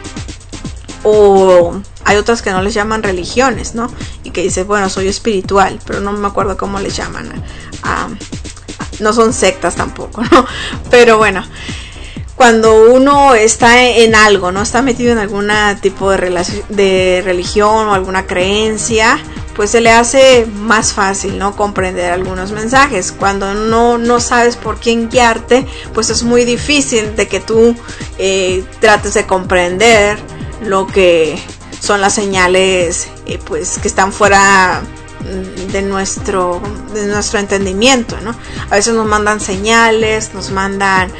o hay otras que no les llaman religiones, ¿no? Y que dices, bueno, soy espiritual, pero no me acuerdo cómo les llaman. No son sectas tampoco, ¿no? Pero bueno, cuando uno está en algo, ¿no?, está metido en algún tipo de religión o alguna creencia, pues se le hace más fácil, ¿no?, comprender algunos mensajes. Cuando no sabes por quién guiarte, pues es muy difícil de que tú trates de comprender lo que son las señales, pues que están fuera de nuestro entendimiento, ¿no? A veces nos mandan señales, nos mandan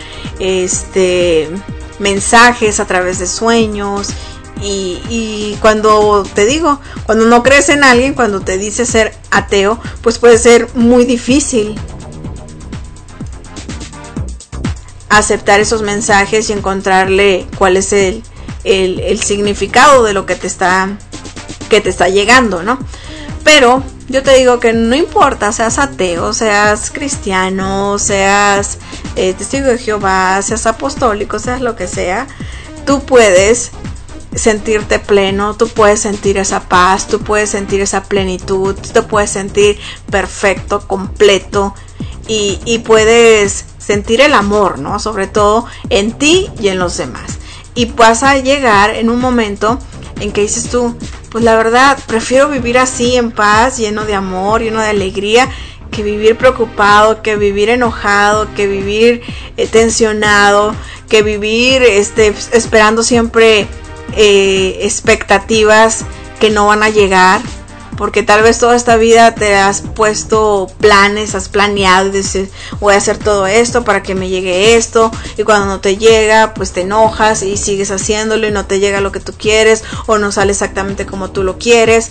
mensajes a través de sueños. Y cuando cuando no crees en alguien, cuando te dice ser ateo, pues puede ser muy difícil aceptar esos mensajes y encontrarle cuál es el significado de lo que te está llegando, ¿no? Pero yo te digo que no importa, seas ateo, seas cristiano, seas testigo de Jehová, seas apostólico, seas lo que sea, tú puedes sentirte pleno, tú puedes sentir esa paz, tú puedes sentir esa plenitud, tú te puedes sentir perfecto, completo, y puedes sentir el amor, ¿no?, sobre todo en ti y en los demás. Y vas a llegar en un momento en que dices tú, pues la verdad, prefiero vivir así en paz, lleno de amor, lleno de alegría, que vivir preocupado, que vivir enojado, que vivir tensionado, que vivir esperando siempre expectativas que no van a llegar, porque tal vez toda esta vida te has puesto planes, has planeado y dices, voy a hacer todo esto para que me llegue esto, y cuando no te llega, pues te enojas y sigues haciéndolo y no te llega lo que tú quieres, o no sale exactamente como tú lo quieres,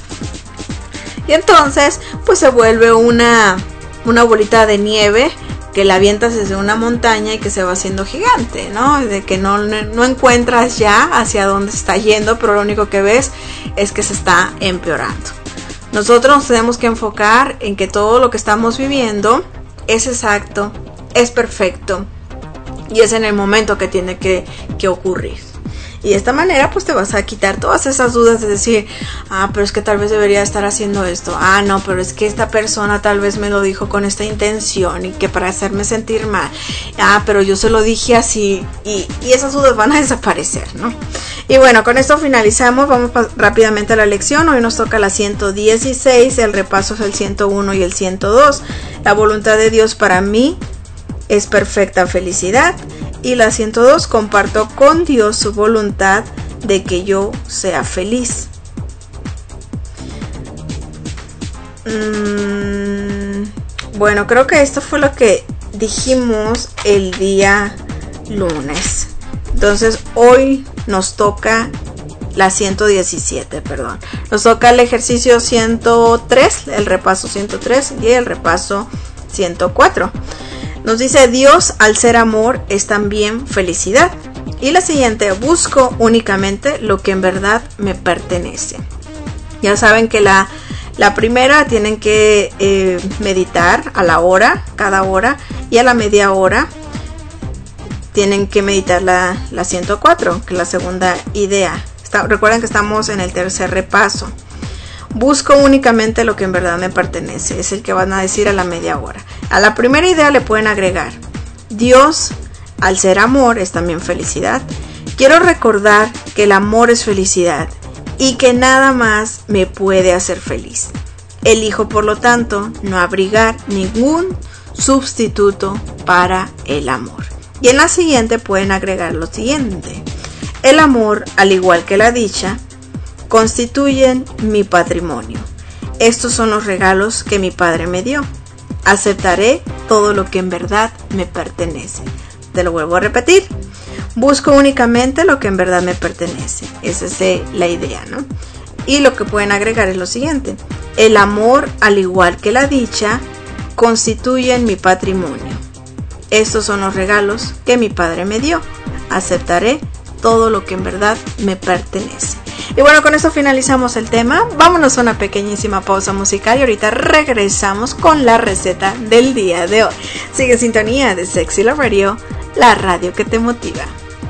y entonces pues se vuelve una bolita de nieve que la avientas desde una montaña y que se va haciendo gigante, ¿no? De que no encuentras ya hacia dónde se está yendo, pero lo único que ves es que se está empeorando. Nosotros nos tenemos que enfocar en que todo lo que estamos viviendo es exacto, es perfecto y es en el momento que tiene que ocurrir. Y de esta manera pues te vas a quitar todas esas dudas de decir, pero es que tal vez debería estar haciendo esto, no, pero es que esta persona tal vez me lo dijo con esta intención y que para hacerme sentir mal, pero yo se lo dije así, y esas dudas van a desaparecer, ¿no? Y bueno, con esto finalizamos, vamos rápidamente a la lección. Hoy nos toca la 116, el repaso es el 101 y el 102. La voluntad de Dios para mí es perfecta felicidad. Y la 102, comparto con Dios su voluntad de que yo sea feliz. Bueno, creo que esto fue lo que dijimos el día lunes. Entonces hoy nos toca la 117, perdón. Nos toca el ejercicio 103, el repaso 103 y el repaso 104. Nos dice: Dios, al ser amor, es también felicidad. Y la siguiente: busco únicamente lo que en verdad me pertenece. Ya saben que la primera tienen que meditar a la hora, cada hora, y a la media hora tienen que meditar la 104, que es la segunda idea. Recuerden que estamos en el tercer repaso. Busco únicamente lo que en verdad me pertenece. Es el que van a decir a la media hora. A la primera idea le pueden agregar: Dios, al ser amor, es también felicidad. Quiero recordar que el amor es felicidad y que nada más me puede hacer feliz. Elijo, por lo tanto, no abrigar ningún sustituto para el amor. Y en la siguiente pueden agregar lo siguiente: el amor, al igual que la dicha, constituyen mi patrimonio. Estos son los regalos que mi padre me dio. Aceptaré todo lo que en verdad me pertenece. Te lo vuelvo a repetir: busco únicamente lo que en verdad me pertenece. Esa es la idea, ¿no? Y lo que pueden agregar es lo siguiente: el amor, al igual que la dicha, constituyen mi patrimonio. Estos son los regalos que mi padre me dio. Aceptaré todo lo que en verdad me pertenece. Y bueno, con esto finalizamos el tema. Vámonos a una pequeñísima pausa musical y ahorita regresamos con la receta del día de hoy. Sigue en sintonía de Sexy Love Radio, la radio que te motiva.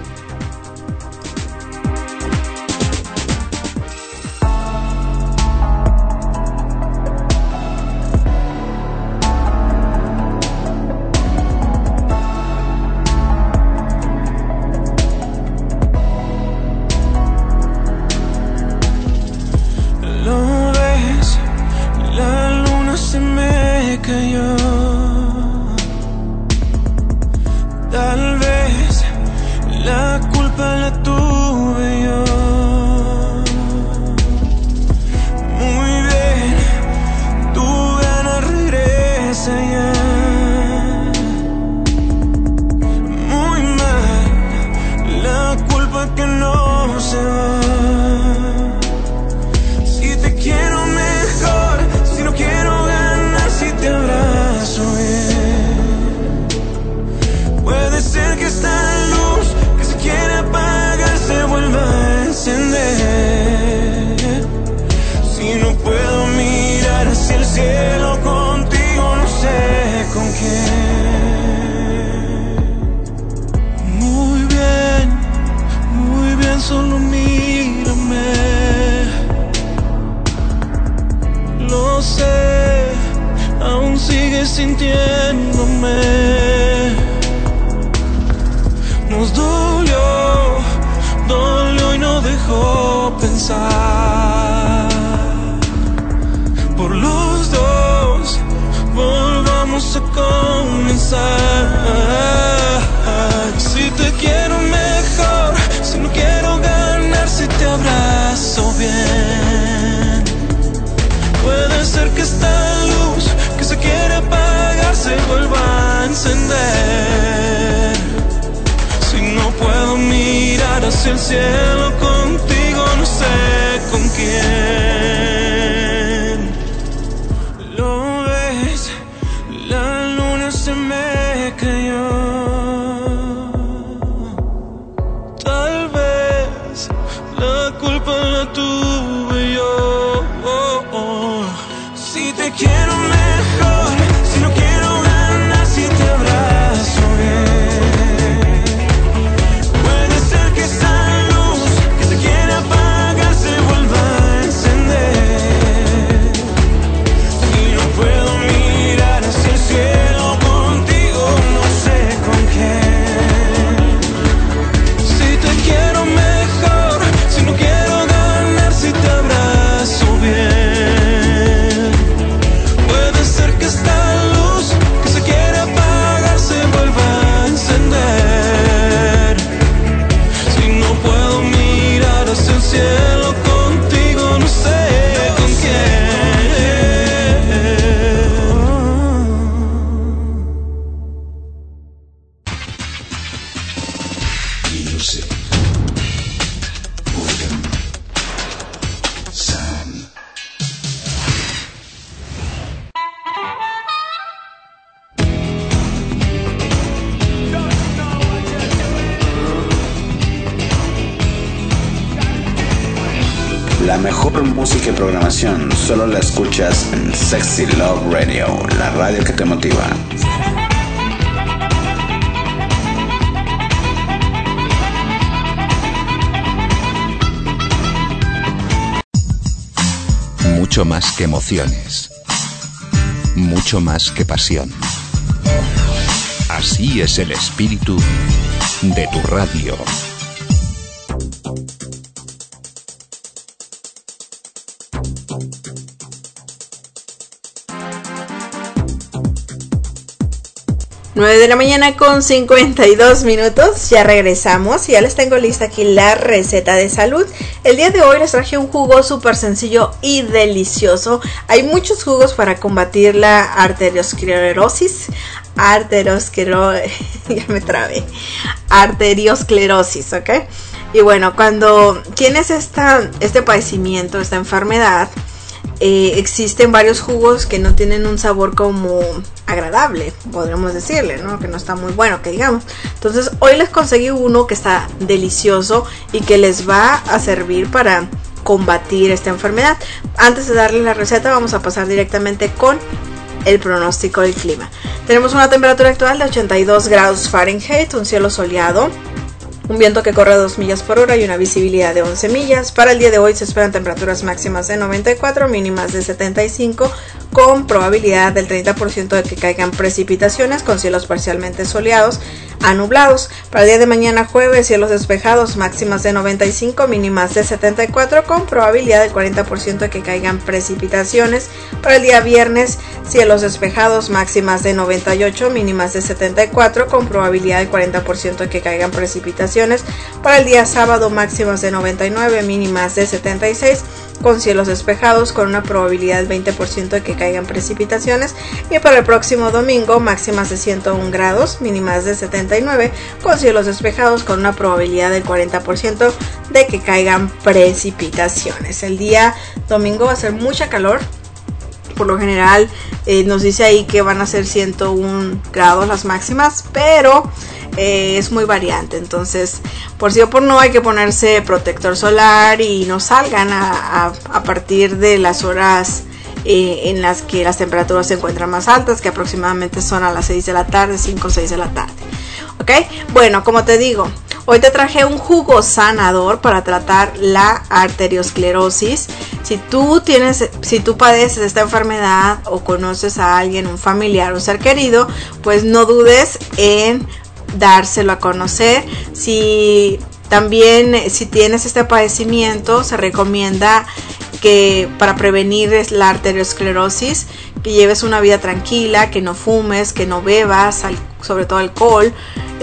El cielo contigo, no sé con quién. Lo ves, la luna se me cayó. Tal vez la culpa la tuve yo. Si te quiero mejor, si no quiero ganar, si te abrazo bien. La mejor música y programación solo la escuchas en Sexy Love Radio, la radio que te motiva. Mucho más que emociones. Mucho más que pasión. Así es el espíritu de tu radio. De la mañana con 52 minutos, ya regresamos y ya les tengo lista aquí la receta de salud. El día de hoy les traje un jugo súper sencillo y delicioso. Hay muchos jugos para combatir la arteriosclerosis. Ya me trabé. Arteriosclerosis, ¿ok? Y bueno, cuando tienes este padecimiento, esta enfermedad, existen varios jugos que no tienen un sabor como agradable, podríamos decirle, ¿no? Que no está muy bueno, que digamos. Entonces hoy les conseguí uno que está delicioso y que les va a servir para combatir esta enfermedad. Antes de darles la receta, vamos a pasar directamente con el pronóstico del clima. Tenemos una temperatura actual de 82 grados Fahrenheit, un cielo soleado, un viento que corre a 2 millas por hora y una visibilidad de 11 millas. Para el día de hoy se esperan temperaturas máximas de 94, mínimas de 75, con probabilidad del 30% de que caigan precipitaciones, con cielos parcialmente soleados a nublados. Para el día de mañana jueves, cielos despejados, máximas de 95, mínimas de 74, con probabilidad del 40% de que caigan precipitaciones. Para el día viernes, cielos despejados, máximas de 98, mínimas de 74, con probabilidad del 40% de que caigan precipitaciones. Para el día sábado, máximas de 99, mínimas de 76, con cielos despejados, con una probabilidad del 20% de que caigan precipitaciones. Y para el próximo domingo, máximas de 101 grados, mínimas de 79, con cielos despejados, con una probabilidad del 40% de que caigan precipitaciones. El día domingo va a ser mucha calor. Por lo general nos dice ahí que van a ser 101 grados las máximas, pero es muy variante. Entonces, por sí o por no, hay que ponerse protector solar y no salgan a partir de las horas en las que las temperaturas se encuentran más altas, que aproximadamente son a las 6 de la tarde, 5 o 6 de la tarde. ¿Ok? Bueno, como te digo, hoy te traje un jugo sanador para tratar la arteriosclerosis. Si tú padeces esta enfermedad o conoces a alguien, un familiar, un ser querido, pues no dudes en dárselo a conocer. Si tienes este padecimiento, se recomienda que para prevenir la arteriosclerosis, que lleves una vida tranquila, que no fumes, que no bebas, sobre todo alcohol,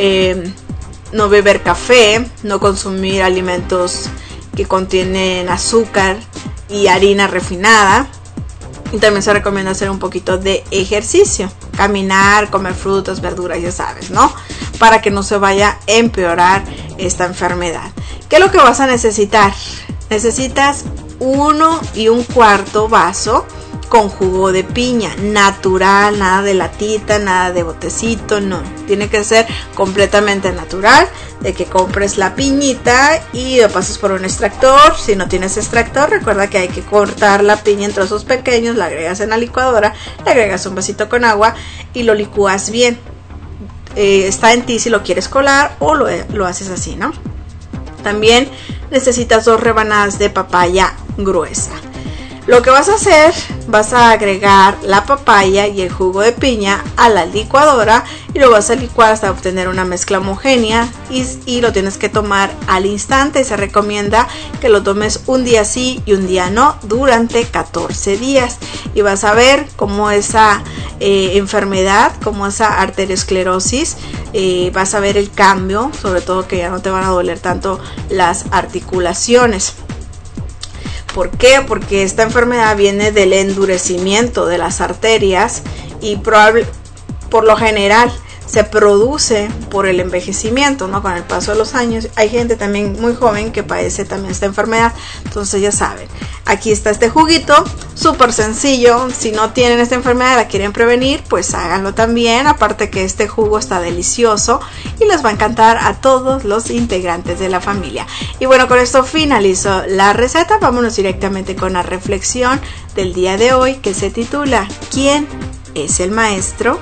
no beber café, no consumir alimentos que contienen azúcar y harina refinada. Y también se recomienda hacer un poquito de ejercicio, caminar, comer frutas, verduras, ya sabes, ¿no? Para que no se vaya a empeorar esta enfermedad. ¿Qué es lo que vas a necesitar? Necesitas 1 1/4 vaso con jugo de piña natural, nada de latita, nada de botecito, no, tiene que ser completamente natural, de que compres la piñita y lo pases por un extractor. Si no tienes extractor, recuerda que hay que cortar la piña en trozos pequeños, la agregas en la licuadora, le agregas un vasito con agua y lo licúas bien. Está en ti si lo quieres colar o lo haces así, ¿no? También necesitas 2 rebanadas de papaya gruesa. Lo que vas a hacer, vas a agregar la papaya y el jugo de piña a la licuadora y lo vas a licuar hasta obtener una mezcla homogénea y lo tienes que tomar al instante. Se recomienda que lo tomes un día sí y un día no durante 14 días y vas a ver cómo esa enfermedad, como esa arteriosclerosis, vas a ver el cambio, sobre todo que ya no te van a doler tanto las articulaciones. ¿Por qué? Porque esta enfermedad viene del endurecimiento de las arterias y por lo general se produce por el envejecimiento, ¿no? Con el paso de los años. Hay gente también muy joven que padece también esta enfermedad. Entonces ya saben, aquí está este juguito, súper sencillo. Si no tienen esta enfermedad, la quieren prevenir, pues háganlo también. Aparte que este jugo está delicioso y les va a encantar a todos los integrantes de la familia. Y bueno, con esto finalizo la receta. Vámonos directamente con la reflexión del día de hoy, que se titula ¿Quién es el maestro?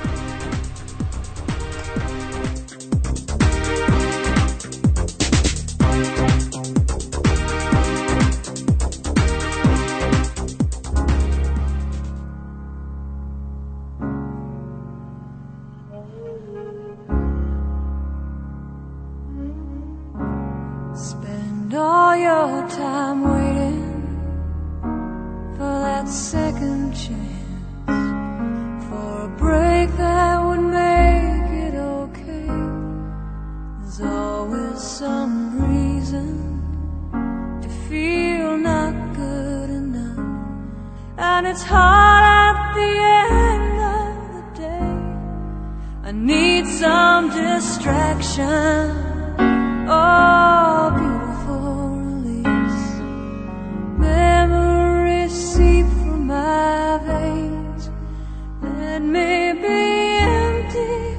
All your time waiting for that second chance, for a break that would make it okay. There's always some reason to feel not good enough, and it's hard at the end of the day. I need some distraction. Oh, beautiful release. Memories seep from my veins. Let me be empty.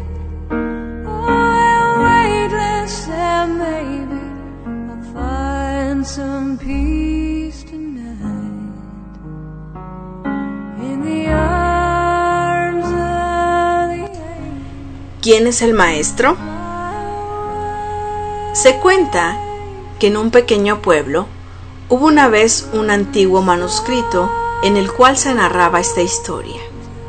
Oh, weightless, and maybe I'll find some peace tonight in the arms of the angel. ¿Quién es el maestro? Se cuenta que en un pequeño pueblo hubo una vez un antiguo manuscrito en el cual se narraba esta historia.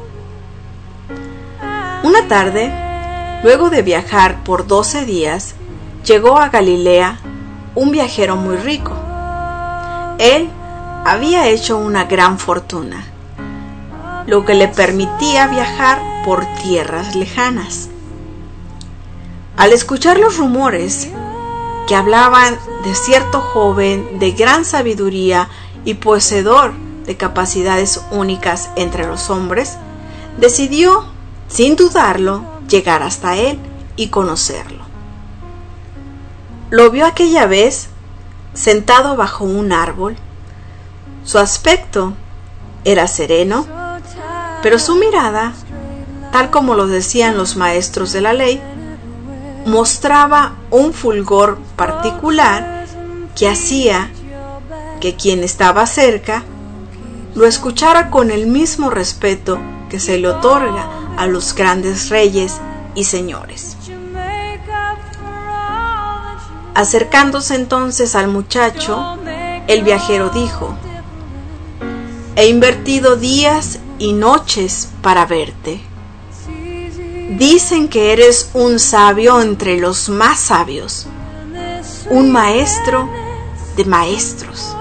Una tarde, luego de viajar por 12 días, llegó a Galilea un viajero muy rico. Él había hecho una gran fortuna, lo que le permitía viajar por tierras lejanas. Al escuchar los rumores que hablaban de cierto joven de gran sabiduría y poseedor de capacidades únicas entre los hombres, decidió, sin dudarlo, llegar hasta él y conocerlo. Lo vio aquella vez sentado bajo un árbol. Su aspecto era sereno, pero su mirada, tal como lo decían los maestros de la ley, mostraba un fulgor particular que hacía que quien estaba cerca lo escuchara con el mismo respeto que se le otorga a los grandes reyes y señores. Acercándose entonces al muchacho, el viajero dijo: «He invertido días y noches para verte. Dicen que eres un sabio entre los más sabios, un maestro de maestros.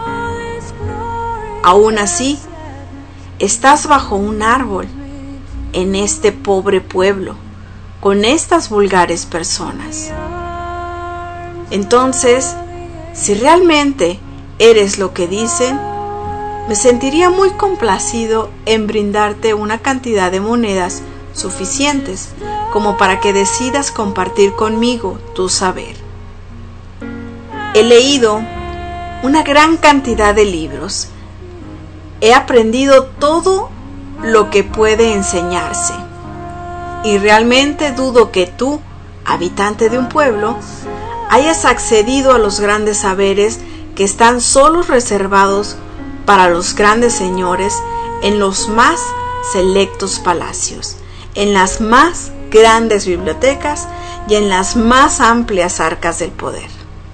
Aún así, estás bajo un árbol en este pobre pueblo, con estas vulgares personas. Entonces, si realmente eres lo que dicen, me sentiría muy complacido en brindarte una cantidad de monedas suficientes como para que decidas compartir conmigo tu saber. He leído una gran cantidad de libros. He aprendido todo lo que puede enseñarse. Y realmente dudo que tú, habitante de un pueblo, hayas accedido a los grandes saberes que están solo reservados para los grandes señores en los más selectos palacios, en las más grandes bibliotecas y en las más amplias arcas del poder».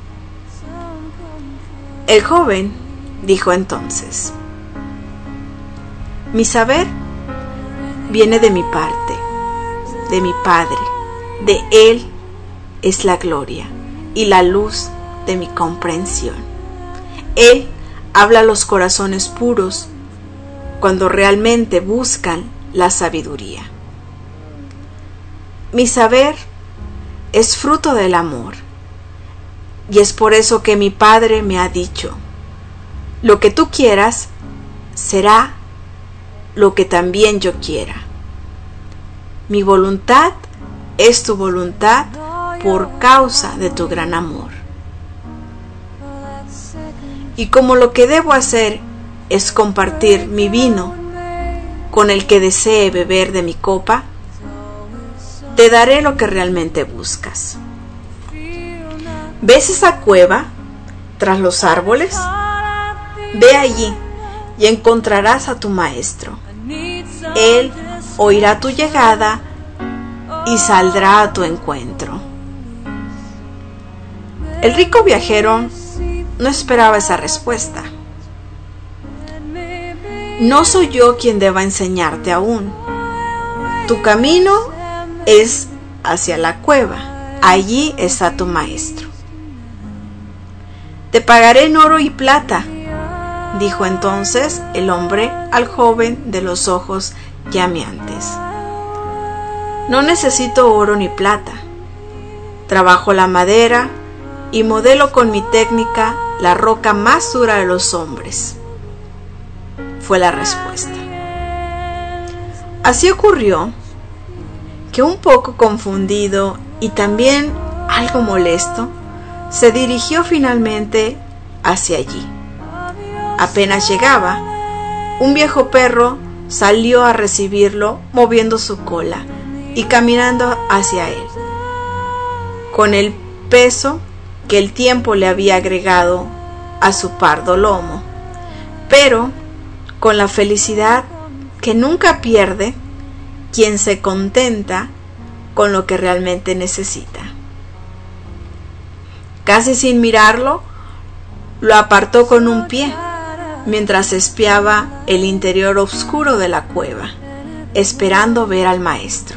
El joven dijo entonces: «Mi saber viene de mi parte, de mi Padre. De Él es la gloria y la luz de mi comprensión. Él habla a los corazones puros cuando realmente buscan la sabiduría. Mi saber es fruto del amor, y es por eso que mi Padre me ha dicho: lo que tú quieras será lo que también yo quiera. Mi voluntad es tu voluntad por causa de tu gran amor. Y como lo que debo hacer es compartir mi vino con el que desee beber de mi copa, te daré lo que realmente buscas. ¿Ves esa cueva tras los árboles? Ve allí y encontrarás a tu maestro. Él oirá tu llegada y saldrá a tu encuentro. El rico viajero no esperaba esa respuesta. No soy yo quien deba enseñarte aún. Tu camino es hacia la cueva. Allí está tu maestro. Te pagaré en oro y plata, dijo entonces el hombre al joven de los ojos llameantes. No necesito oro ni plata. Trabajo la madera y modelo con mi técnica la roca más dura de los hombres, fue la respuesta. Así ocurrió que un poco confundido y también algo molesto, se dirigió finalmente hacia allí. Apenas llegaba, un viejo perro salió a recibirlo moviendo su cola y caminando hacia él, con el peso que el tiempo le había agregado a su pardo lomo, pero con la felicidad que nunca pierde quien se contenta con lo que realmente necesita. Casi sin mirarlo, lo apartó con un pie, mientras espiaba el interior oscuro de la cueva, esperando ver al maestro.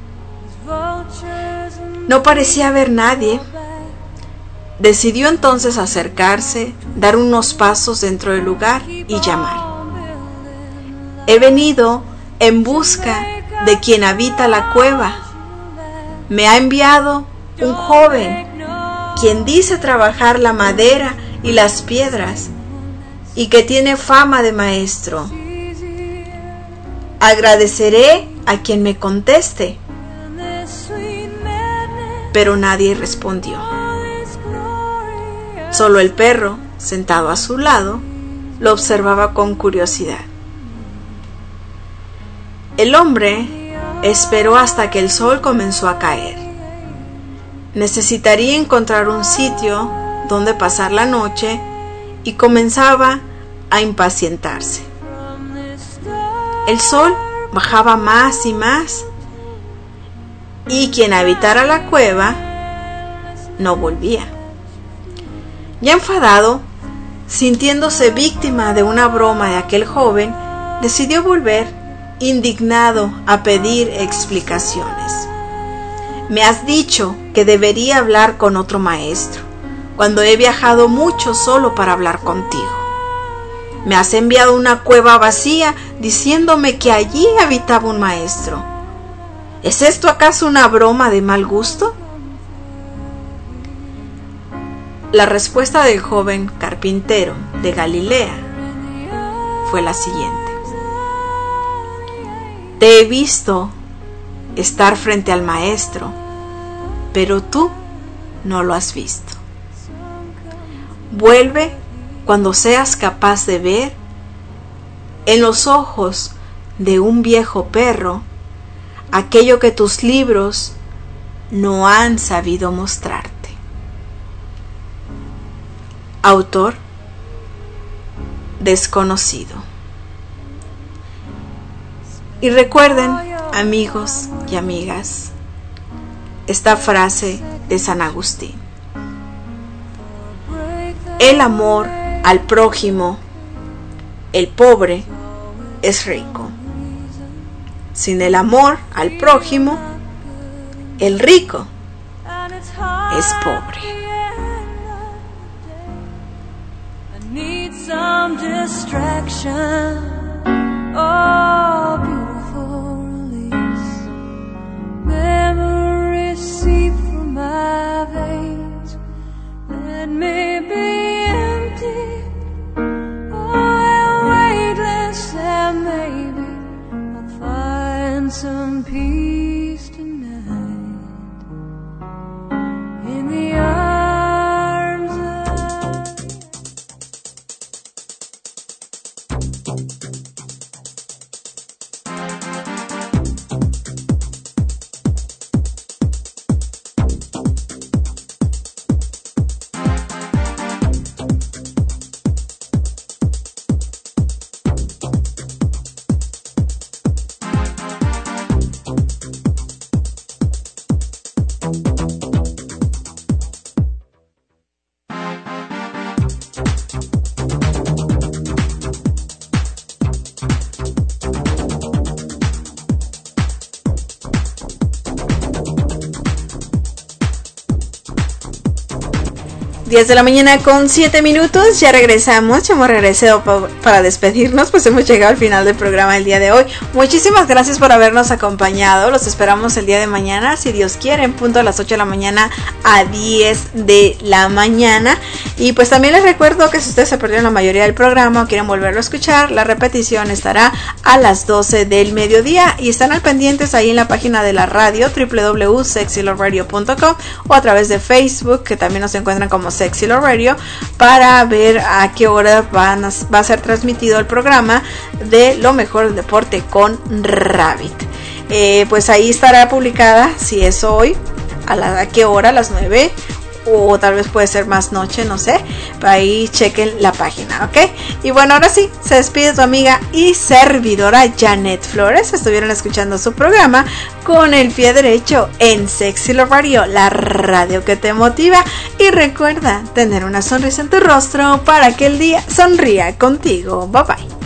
No parecía haber nadie. Decidió entonces acercarse, dar unos pasos dentro del lugar y llamar. He venido en busca de quien habita la cueva. Me ha enviado un joven, quien dice trabajar la madera y las piedras, y que tiene fama de maestro. Agradeceré a quien me conteste. Pero nadie respondió. Solo el perro, sentado a su lado, lo observaba con curiosidad. El hombre esperó hasta que el sol comenzó a caer. Necesitaría encontrar un sitio donde pasar la noche y comenzaba a impacientarse. El sol bajaba más y más, y quien habitara la cueva no volvía. Ya enfadado, sintiéndose víctima de una broma de aquel joven, decidió volver, indignado, a pedir explicaciones. Me has dicho que debería hablar con otro maestro, cuando he viajado mucho solo para hablar contigo. Me has enviado a una cueva vacía diciéndome que allí habitaba un maestro. ¿Es esto acaso una broma de mal gusto? La respuesta del joven carpintero de Galilea fue la siguiente. Te he visto estar frente al maestro, pero tú no lo has visto. Vuelve cuando seas capaz de ver en los ojos de un viejo perro aquello que tus libros no han sabido mostrarte. Autor desconocido. Y recuerden, amigos y amigas, esta frase de San Agustín. El amor al prójimo, el pobre, es rico. Sin el amor al prójimo, el rico es pobre. Need some distraction, oh beautiful release. Memories seep from my veins. Let me be empty, oh weightless, and maybe I'll find some peace tonight. 10 de la mañana con 7 minutos, ya regresamos, ya hemos regresado para despedirnos, pues hemos llegado al final del programa del día de hoy. Muchísimas gracias por habernos acompañado, los esperamos el día de mañana, si Dios quiere, en punto a las 8 de la mañana a 10 de la mañana. Y pues también les recuerdo que si ustedes se perdieron la mayoría del programa o quieren volverlo a escuchar, la repetición estará a las 12 del mediodía y están al pendientes ahí en la página de la radio www.sexyloveradio.com o a través de Facebook, que también nos encuentran como Sexy Love Radio, para ver a qué hora va a ser transmitido el programa de lo mejor del deporte con Rabbit. Pues ahí estará publicada, si es hoy, a qué hora, a las 9 o tal vez puede ser más noche, no sé. Ahí chequen la página, ¿ok? Y bueno, ahora sí, se despide tu amiga y servidora Janet Flores. Estuvieron escuchando su programa Con el Pie Derecho en Sexy Love Radio, la radio que te motiva. Y recuerda tener una sonrisa en tu rostro para que el día sonría contigo. Bye bye.